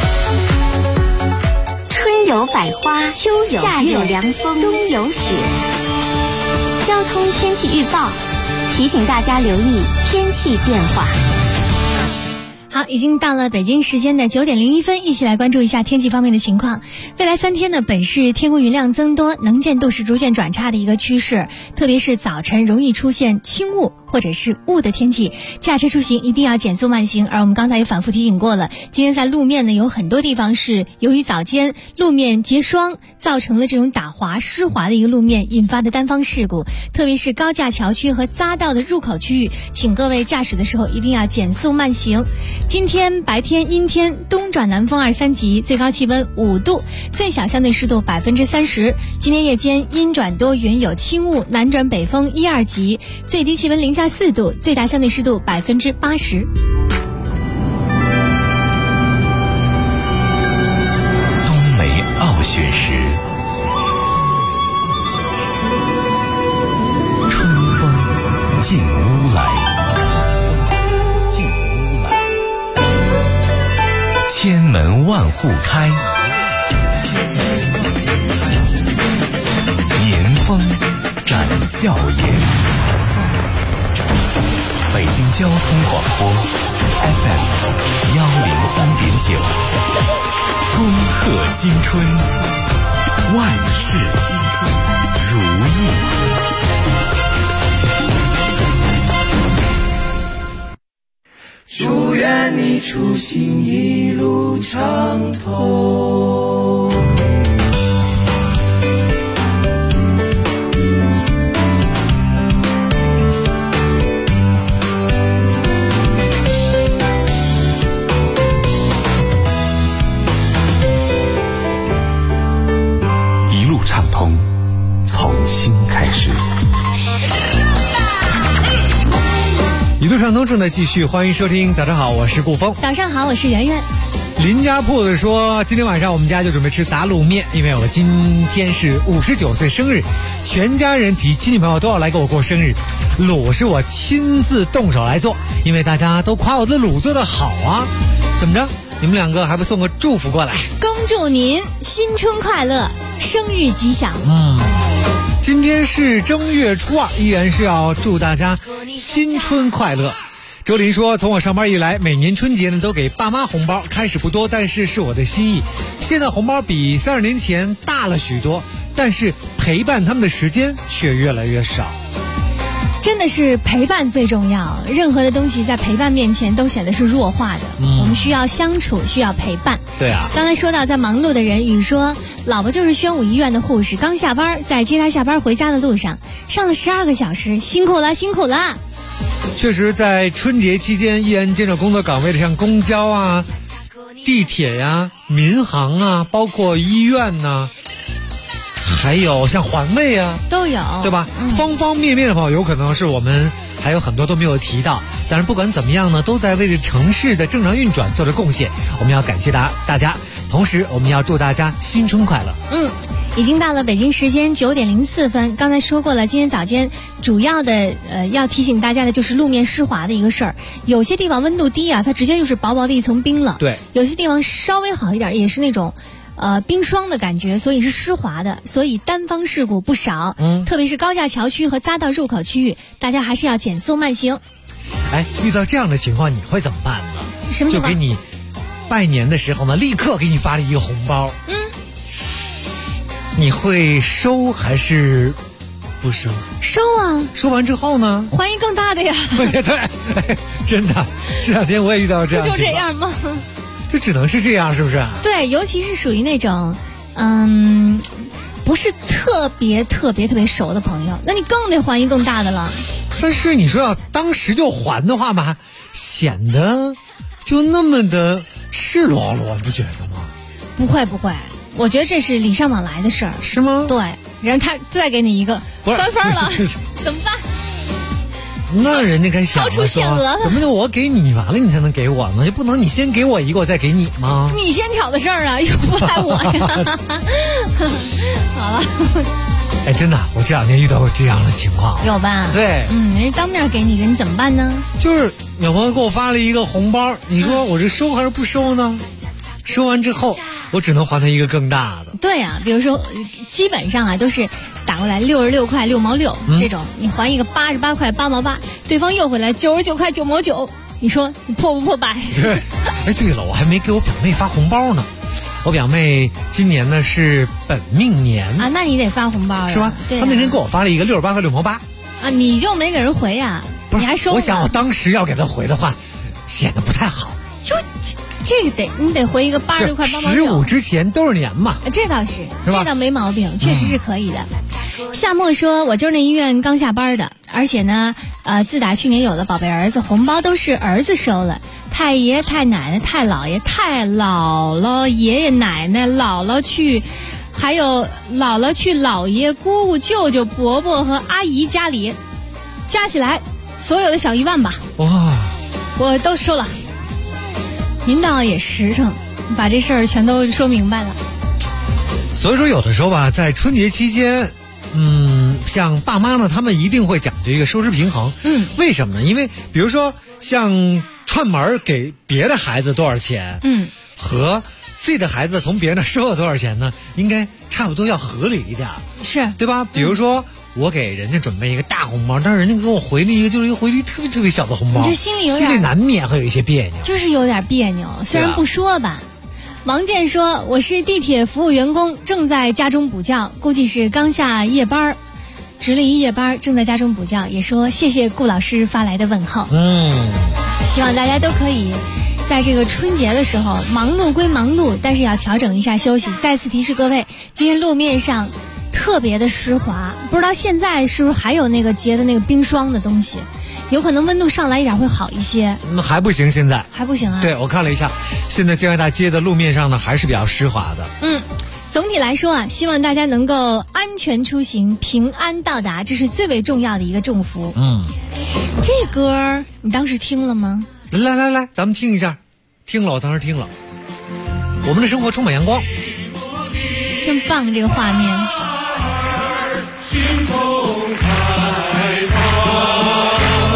春有百花，秋有夏有凉风，冬有雪。交通天气预报提醒大家留意天气变化。 好，已经到了北京时间的9点01分，一起来关注一下天气方面的情况。未来3天呢，本市天空云量增多，能见度是逐渐转差的一个趋势，特别是早晨容易出现轻雾或者是雾的天气，驾车出行一定要减速慢行。而我们刚才也反复提醒过了，今天在路面呢有很多地方是由于早间路面结霜，造成了这种打滑湿滑的一个路面引发的单方事故，特别是高架桥区和匝道的入口区域，请各位驾驶的时候一定要减速慢行。今天白天阴天，东转南风2、3级，最高气温5度，最小相对湿度30%。今天夜间阴转多云，有轻雾，南转北风1、2级，最低气温零下4度，最大相对湿度80%。 冬梅傲雪时，春风进屋来。千门万户开，年风展笑颜。北京交通广播 FM 103.9，恭贺新春，万事如意。 祝愿你出行一路畅通。 一路畅通，从新开始。 一路畅通正在继续，欢迎收听。早上好，我是顾峰。 早上好，我是圆圆。 林家铺子说，今天晚上我们家就准备吃打卤面，因为我今天是59岁生日，全家人及亲戚朋友都要来给我过生日。卤是我亲自动手来做，因为大家都夸我的卤做得好啊。怎么着？你们两个还不送个祝福过来？ 恭祝您新春快乐，生日吉祥。 今天是正月初2，依然是要祝大家新春快乐。周林说，从我上班以来，每年春节呢都给爸妈红包，开始不多，但是是我的心意。现在红包比30年前大了许多，但是陪伴他们的时间却越来越少。 真的是陪伴最重要，任何的东西在陪伴面前都显得是弱化的。我们需要相处，需要陪伴。 对啊。 刚才说到在忙碌的人，雨说老婆就是宣武医院的护士，刚下班，在接她下班回家的路上上了12个小时，辛苦了，辛苦了。 确实，在春节期间依然坚守工作岗位的，像公交啊、地铁呀、民航啊，包括医院呐，还有像环卫啊， 都有， 对吧？方方面面的朋友，有可能是我们还有很多都没有提到，但是不管怎么样呢，都在为这城市的正常运转做着贡献。我们要感谢大家，同时我们要祝大家新春快乐。 已经到了北京时间9点04分。刚才说过了，今天早间主要的要提醒大家的就是路面湿滑的一个事儿。有些地方温度低啊，它直接就是薄薄的一层冰了。 对， 有些地方稍微好一点，也是那种冰霜的感觉，所以是湿滑的，所以单方事故不少。特别是高架桥区和匝道入口区域，大家还是要减速慢行。 遇到这样的情况你会怎么办呢？ 什么情况？ 就给你拜年的时候呢，立刻给你发了一个红包。你会收还是不收？ 收啊！ 收完之后呢？ 还一更大的呀！ 对，真的，这2天我也遇到这样的情况。 就这样吗？ 这只能是这样，是不是？ 对，尤其是属于那种，不是特别熟的朋友，那你更得还一更大的了。 但是你说要当时就还的话吧，显得就那么的赤裸裸，你不觉得吗？ 不会，我觉得这是礼尚往来的事儿。 是吗？ 对，然后他再给你一个3分了，怎么办？ 那人家该想超出限额了， 怎么就我给你完了你才能给我呢？就不能你先给我一个我再给你吗？ 你先挑的事儿啊，又不赖我呀。好了。 真的，我这2天遇到过这样的情况。 有吧？ 对， 人家当面给你一个，你怎么办呢？ 就是有朋友给我发了一个红包，你说我这收还是不收呢？收完之后，我只能还他一个更大的。 对啊，比如说，基本上啊都是打过来66块6毛6这种，你还一个88块8毛8，对方又回来99块9毛9， 你说你破不破百？ 对，哎，对了，我还没给我表妹发红包呢。我表妹今年呢是本命年啊，那你得发红包呀， 是吧？ 对、啊， 她那天给我发了一个68和6毛8。 啊，你就没给人回呀？你还收？ 我想我当时要给她回的话，显得不太好。 哟，这个你得回一个86块8毛6。 15之前都是年嘛， 这倒是， 是吧？ 这倒没毛病，确实是可以的。夏末说，我就是那医院刚下班的，而且呢，自打去年有了宝贝儿子，红包都是儿子收了。太爷、太奶奶、太姥爷、太姥姥、爷爷奶奶、姥姥去，还有姥姥去姥爷、姑姑、舅舅、伯伯和阿姨家里，加起来所有的小1万吧。 哇， 我都收了。您倒也实诚，把这事儿全都说明白了。 所以说，有的时候吧，在春节期间，像爸妈呢，他们一定会讲究一个收支平衡。为什么呢？因为比如说像串门给别的孩子多少钱，和自己的孩子从别人那收了多少钱呢？应该差不多要合理一点， 是对吧？比如说我给人家准备一个大红包，但是人家给我回了一个就是一个回礼特别特别小的红包， 你这心里难免会有一些别扭， 就是有点别扭。虽然不说吧。王健说：“我是地铁服务员工，正在家中补觉，估计是刚下夜班，值了一夜班，正在家中补觉。也说谢谢顾老师发来的问候。希望大家都可以在这个春节的时候忙碌归忙碌，但是要调整一下休息。再次提示各位，今天路面上特别的湿滑，不知道现在是不是还有那个结的那个冰霜的东西。”有可能温度上来一点会好一些， 还不行，现在还不行啊。 对，我看了一下，现在建外大街的路面上呢还是比较湿滑的。 总体来说啊，希望大家能够安全出行，平安到达，这是最为重要的一个祝福。这歌你当时听了吗？ 来，咱们听一下。听了，我当时听了。我们的生活充满阳光， 真棒，这个画面。 心中开放。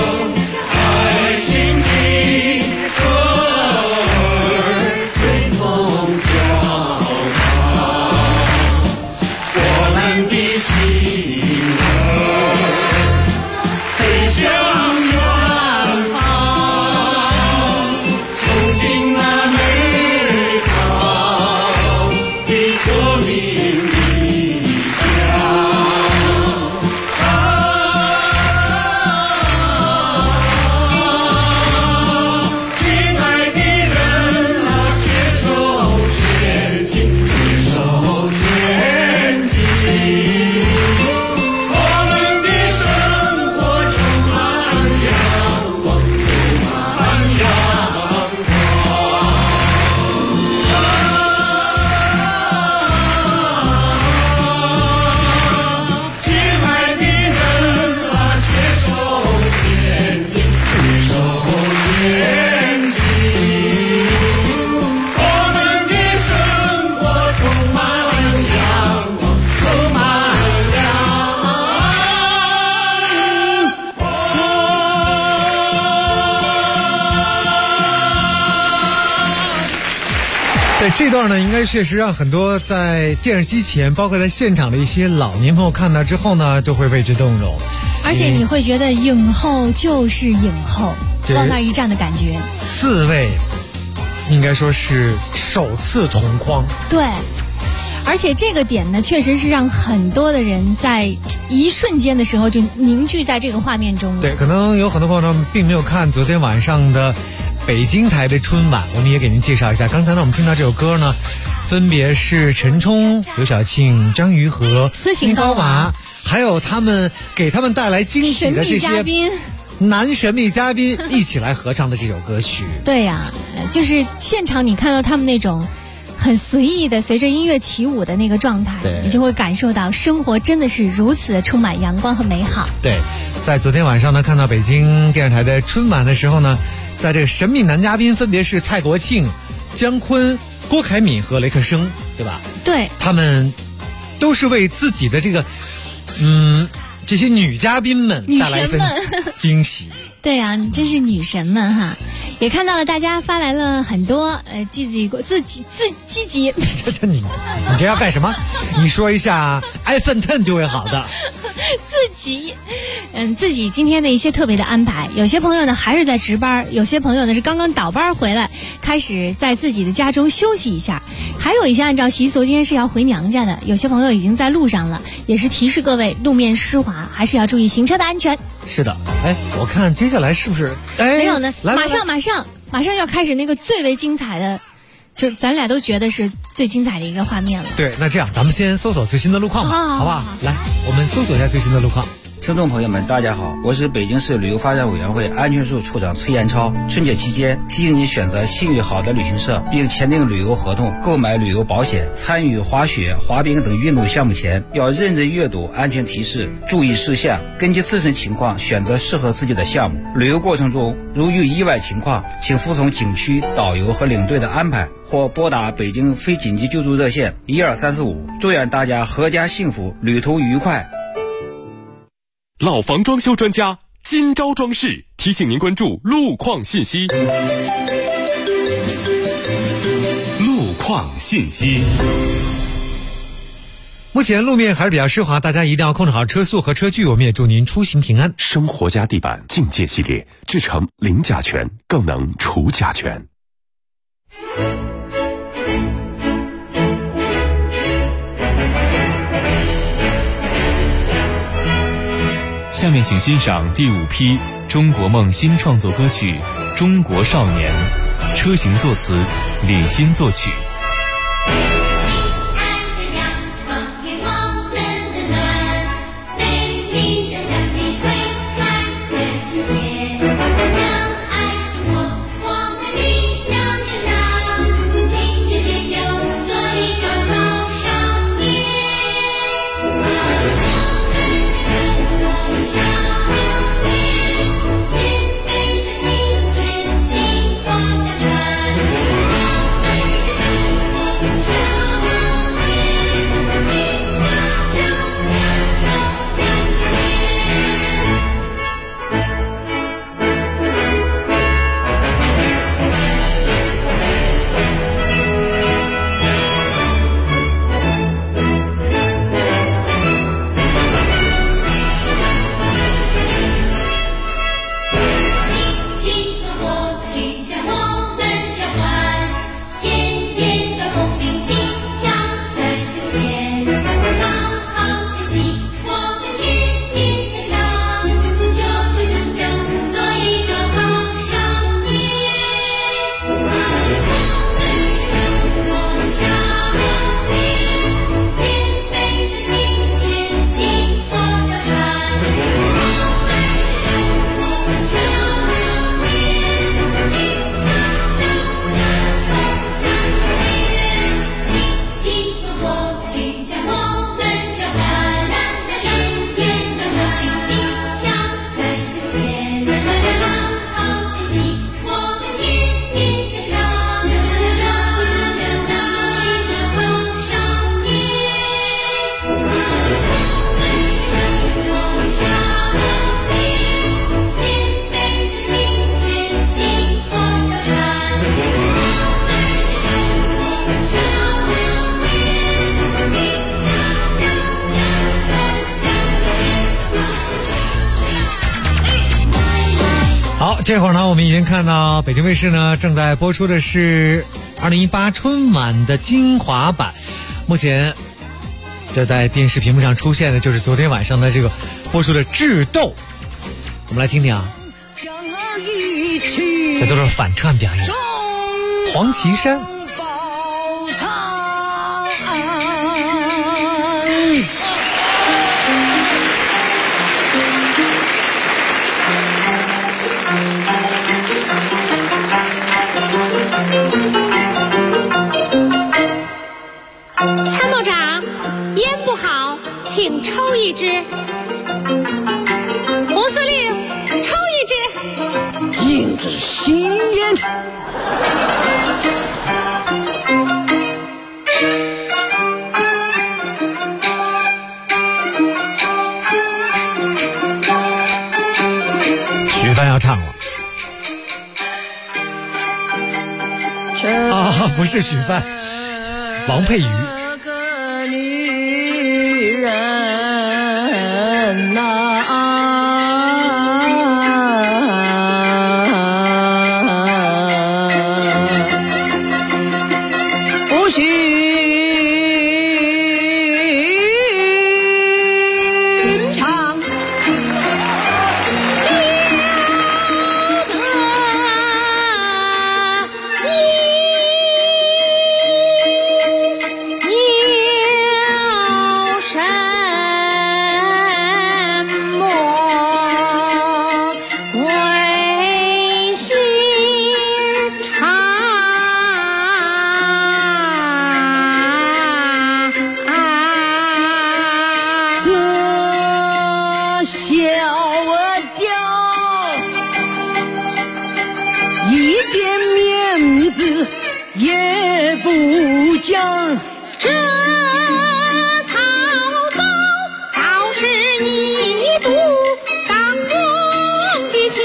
这段呢，应该确实让很多在电视机前，包括在现场的一些老年朋友看到之后呢，都会为之动容。 而且你会觉得影后就是影后，往那一站的感觉。 4位，应该说是首次同框。 对。而且这个点呢，确实是让很多的人在一瞬间的时候就凝聚在这个画面中了。 对，可能有很多朋友呢并没有看昨天晚上的北京台的春晚，我们也给您介绍一下。刚才呢我们听到这首歌呢，分别是陈冲、刘晓庆、张瑜和斯琴高娃， 还有他们给他们带来惊喜的这些男神秘嘉宾一起来合唱的这首歌曲。 对呀，就是现场你看到他们那种很随意的随着音乐起舞的那个状态，你就会感受到生活真的是如此的充满阳光和美好。 对，在昨天晚上呢，看到北京电视台的春晚的时候呢，在这个神秘男嘉宾分别是蔡国庆、姜昆、郭凯敏和雷克生，对吧？ 对， 他们都是为自己的这个这些女嘉宾们带来一份惊喜。 对啊，真是女神们哈！ 也看到了大家发来了很多自己你这要干什么？你说一下 iPhone 10就会好的。 自己今天的一些特别的安排，有些朋友呢还是在值班，有些朋友呢是刚刚倒班回来，开始在自己的家中休息一下，还有一些按照习俗今天是要回娘家的，有些朋友已经在路上了，也是提示各位路面湿滑，还是要注意行车的安全。 是的，我看接下来是不是没有呢？马上要开始那个最为精彩的，就是咱俩都觉得是最精彩的一个画面了。 对，那这样咱们先搜索最新的路况吧，好不好？来，我们搜索一下最新的路况。 听众朋友们，大家好，我是北京市旅游发展委员会安全处处长崔延超。春节期间，提醒你选择信誉好的旅行社，并签订旅游合同、购买旅游保险。参与滑雪、滑冰等运动项目前，要认真阅读安全提示，注意事项，根据自身情况选择适合自己的项目。旅游过程中，如遇意外情况，请服从景区导游和领队的安排，或拨打北京非紧急救助热线12345。祝愿大家阖家幸福，旅途愉快。 老房装修专家金招装饰提醒您关注路况信息。路况信息。 目前路面还是比较湿滑，大家一定要控制好车速和车距，我们也祝您出行平安。 生活家地板境界系列，制成零甲醛，更能除甲醛。 下面请欣赏第5批中国梦新创作歌曲《中国少年》，车行作词，李欣作曲。 好，这会儿呢，我们已经看到北京卫视呢正在播出的是2018春晚的精华版。目前这在电视屏幕上出现的就是昨天晚上的这个播出的智斗，我们来听听啊，这都是反串表演。黄绮珊。 参谋长，烟不好，请抽一支。胡司令，抽一支。 禁止吸烟。 徐帆要唱了。 不是许范，王佩瑜。 个女人呐、不许唱也不讲， 这草包倒是一堵当中的枪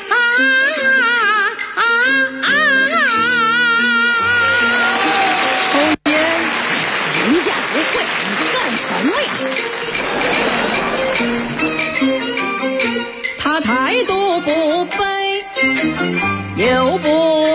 抽烟，人家不会，你干什么呀？他态度不卑，又不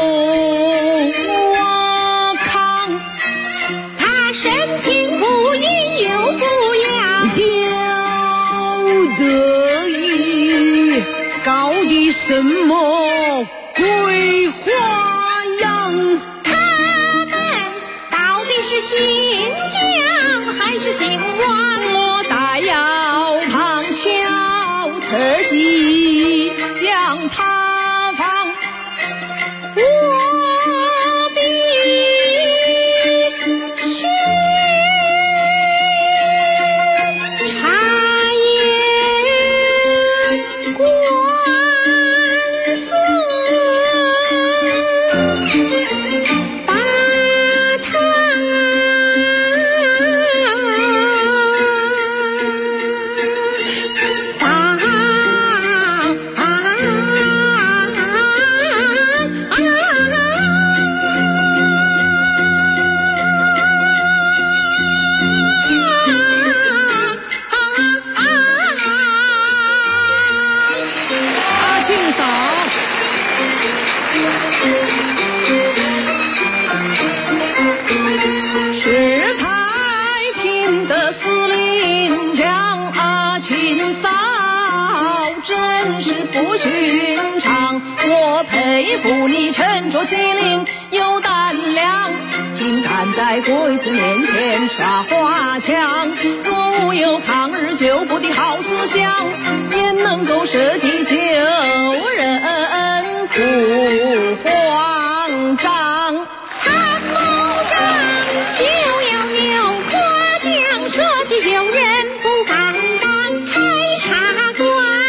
什么鬼花样？ 他们到底是姓姜还是姓王？ 我大腰旁敲侧击将他放，我必须察言观不寻常，我佩服你沉着机灵有胆量，竟敢在鬼子面前耍花枪。若无有抗日救国的好思想，也能够舍己救人不慌张。 参谋长就要扭夸奖，舍己救人不敢当。开察官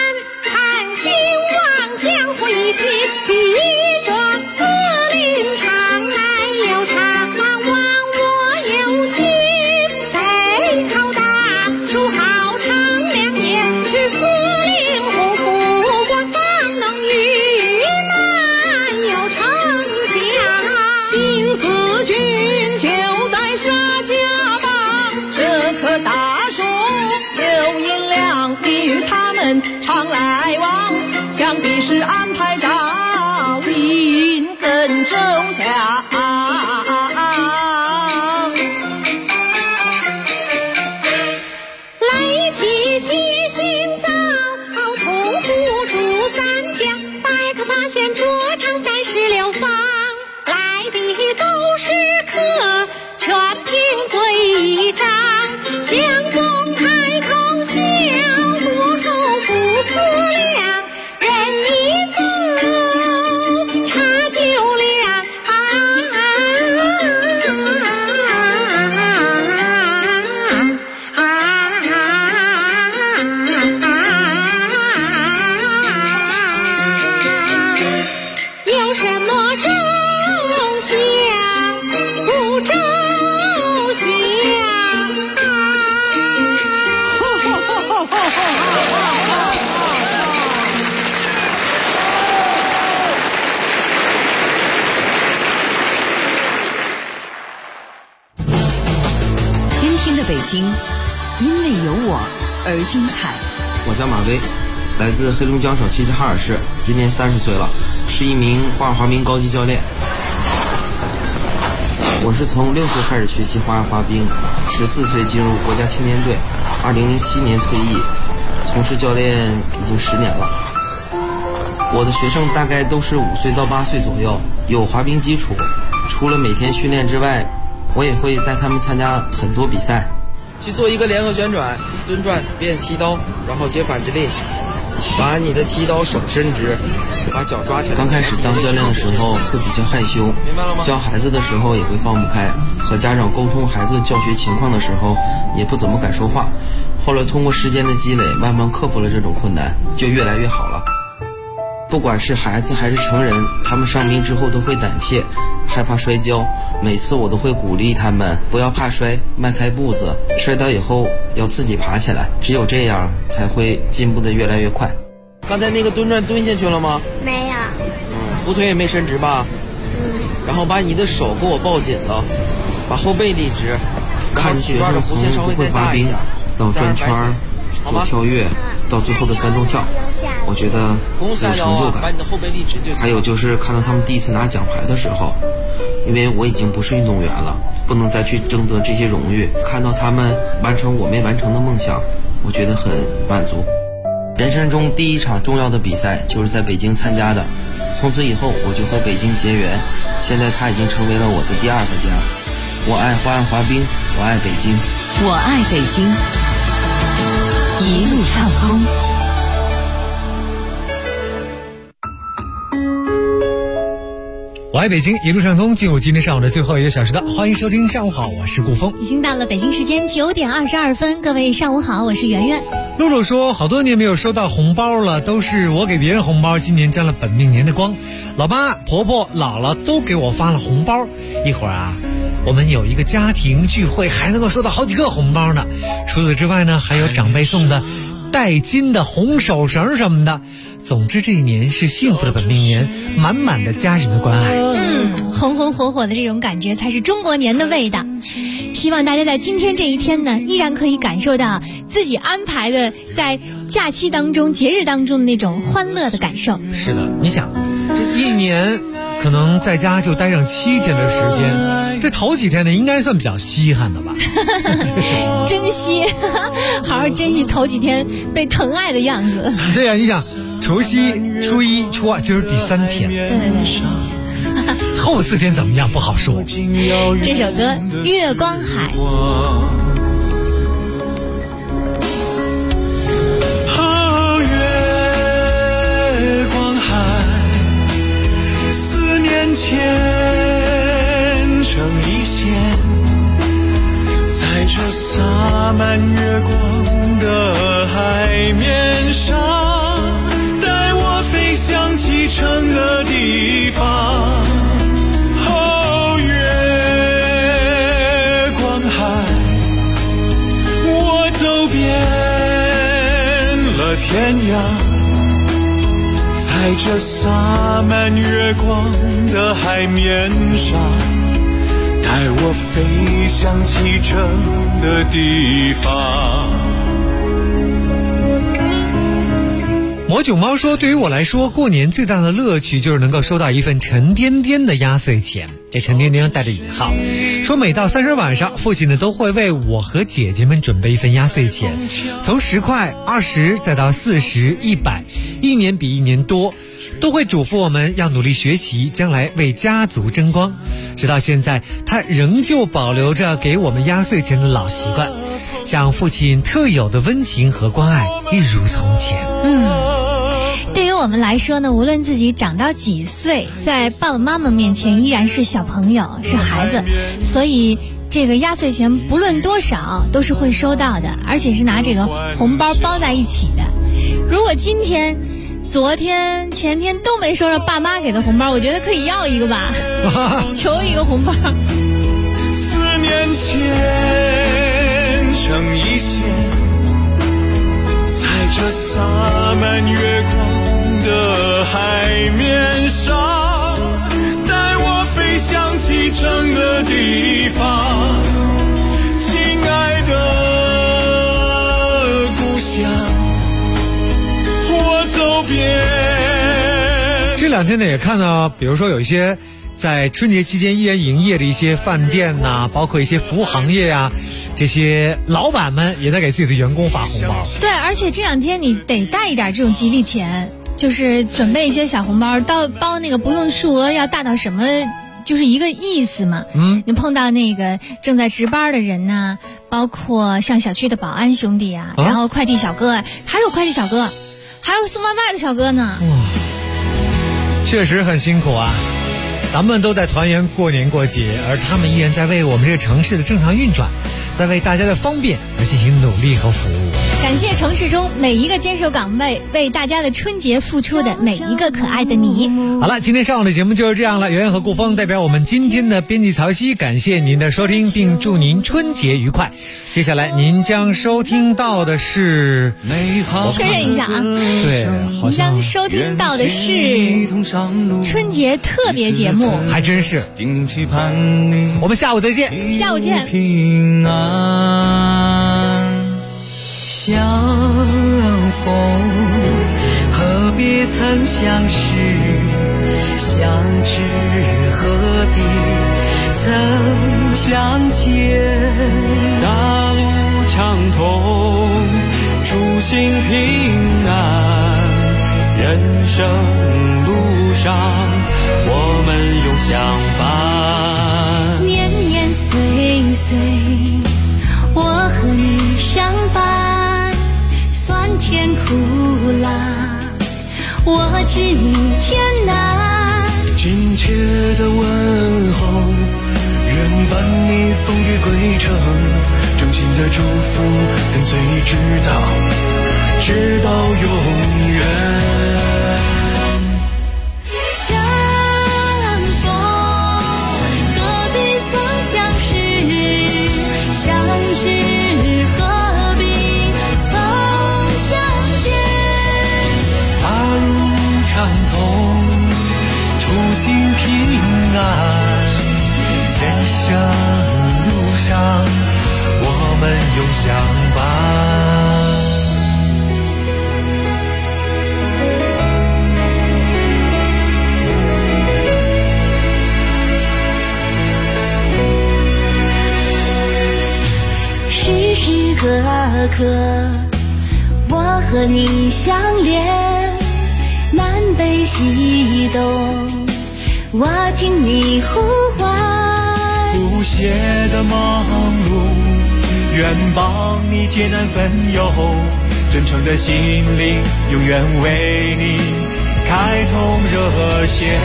江湖一起比着司令长来有长望我有心被拷打，数好长良言是司令护父官方能与难有成家。 新四军就在沙家浜，这棵大树有银两，你与他们常来往，想必是安排赵云跟周详。 雷起七星灶，同福祝三江，百科发现桌上带16方，来的都是客，全凭嘴张。向总开口笑，幕后不思量。 京，因为有我而精彩。 我叫马威，来自黑龙江省齐齐哈尔市，今年30岁了，是一名花样滑冰高级教练。我是从6岁开始学习花样滑冰，14岁进入国家青年队，2007年退役，从事教练已经10年了。我的学生大概都是5岁到8岁左右，有滑冰基础。除了每天训练之外，我也会带他们参加很多比赛，去做一个联合旋转、蹲转变踢刀，然后接反直立，把你的踢刀手伸直，把脚抓起来。刚开始当教练的时候会比较害羞，教孩子的时候也会放不开，和家长沟通孩子教学情况的时候也不怎么敢说话。后来通过时间的积累，慢慢克服了这种困难，就越来越好了。不管是孩子还是成人，他们上冰之后都会胆怯，害怕摔跤。每次我都会鼓励他们不要怕摔，迈开步子，摔倒以后要自己爬起来，只有这样才会进步的越来越快。刚才那个蹲转蹲下去了吗？ 没有。 扶腿也没伸直吧？然后把你的手给我抱紧了，把后背立直。看学生从不会滑冰到转圈、做跳跃，到最后的3重跳，我觉得有成就感。还有就是看到他们第一次拿奖牌的时候，因为我已经不是运动员了，不能再去争得这些荣誉，看到他们完成我没完成的梦想，我觉得很满足。人生中第一场重要的比赛就是在北京参加的，从此以后我就和北京结缘，现在它已经成为了我的第2个家。我爱花样滑冰，我爱北京， 我爱北京，一路畅通。 我爱北京，一路畅通。进入今天上午的最后1个小时的，欢迎收听上午好，我是顾峰。 已经到了北京时间9点22分，各位上午好，我是圆圆。 露露说，好多年没有收到红包了，都是我给别人红包，今年沾了本命年的光。老妈、婆婆、姥姥都给我发了红包，一会儿啊，我们有一个家庭聚会，还能够收到好几个红包呢。除此之外呢，还有长辈送的带金的红手绳什么的。总之这一年是幸福的本命年，满满的家人的关爱。 红红火火的这种感觉才是中国年的味道。希望大家在今天这一天呢，依然可以感受到自己安排的在假期当中、节日当中的那种欢乐的感受。 是的，你想，这一年可能在家就待上7天的时间，这头几天呢，应该算比较稀罕的吧？ 珍惜，好好珍惜头几天被疼爱的样子。 对呀，你想，除夕、初1、初2，今儿第3天。 对。 后4天怎么样不好说。 这首歌《月光海》。 月光海，思念牵成一线，在这洒满月光的海面上，带我飞向启程的地方。天涯，在这洒满月光的海面上，带我飞向启程的地方。 魔九猫说，对于我来说，过年最大的乐趣就是能够收到一份沉甸甸的压岁钱。这沉甸甸带着引号，说每到30晚上，父亲呢都会为我和姐姐们准备一份压岁钱，从10块、20再到40、100，一年比一年多，都会嘱咐我们要努力学习，将来为家族争光。直到现在，他仍旧保留着给我们压岁钱的老习惯，像父亲特有的温情和关爱，一如从前。 对于我们来说呢，无论自己长到几岁，在爸爸妈妈面前依然是小朋友，是孩子，所以这个压岁钱不论多少都是会收到的，而且是拿这个红包包在一起的。如果今天、昨天、前天都没收到爸妈给的红包，我觉得可以要一个吧，求一个红包。 思念牵成一线，在这洒满月光的海面上，带我飞向启程的地方。亲爱的别。 这两天呢，也看到，比如说有一些在春节期间依然营业的一些饭店呐，包括一些服务行业啊，这些老板们也在给自己的员工发红包。 对，而且这两天你得带一点这种吉利钱，就是准备一些小红包，包那个不用数额要大到什么，就是一个意思嘛。你碰到那个正在值班的人呐，包括像小区的保安兄弟啊，然后快递小哥，还有快递小哥，还有送外卖的小哥呢。 哇，确实很辛苦啊。咱们都在团圆过年过节，而他们依然在为我们这个城市的正常运转，在为大家的方便而进行努力和服务。 感谢城市中每一个坚守岗位为大家的春节付出的每一个可爱的你。 好了，今天上午的节目就是这样了。圆圆和顾峰代表我们今天的编辑曹曦，感谢您的收听，并祝您春节愉快。接下来您将收听到的是， 确认一下啊， 对，好像您将收听到的是春节特别节目， 还真是。我们下午再见， 下午见。 平安相逢，何必曾相识？相知何必曾相见？大路畅通，诸行平安，人生路上我们永相伴。 年年岁岁，我和你相伴，酸甜苦辣，我知你艰难。 亲切的问候，愿伴你风雨归程，衷心的祝福跟随你直到永远。畅通，初心平安，人生路上我们永相伴。 时时刻刻，我和你相连，南北西东，我听你呼唤。 不懈的忙碌，愿帮你艰难分忧，真诚的心灵永远为你开通热线。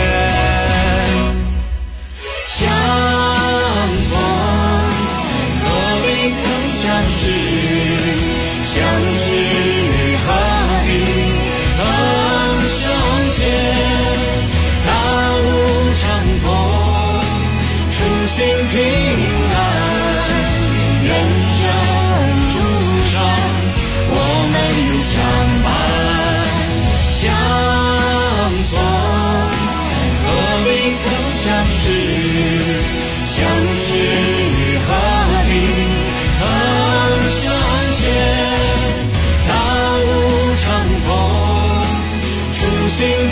相逢何必曾相识，相知何必曾相见。大路畅通，初心平安，人生路上我们永相伴。相逢何必曾相识，相知何必曾相见。大路畅通，初心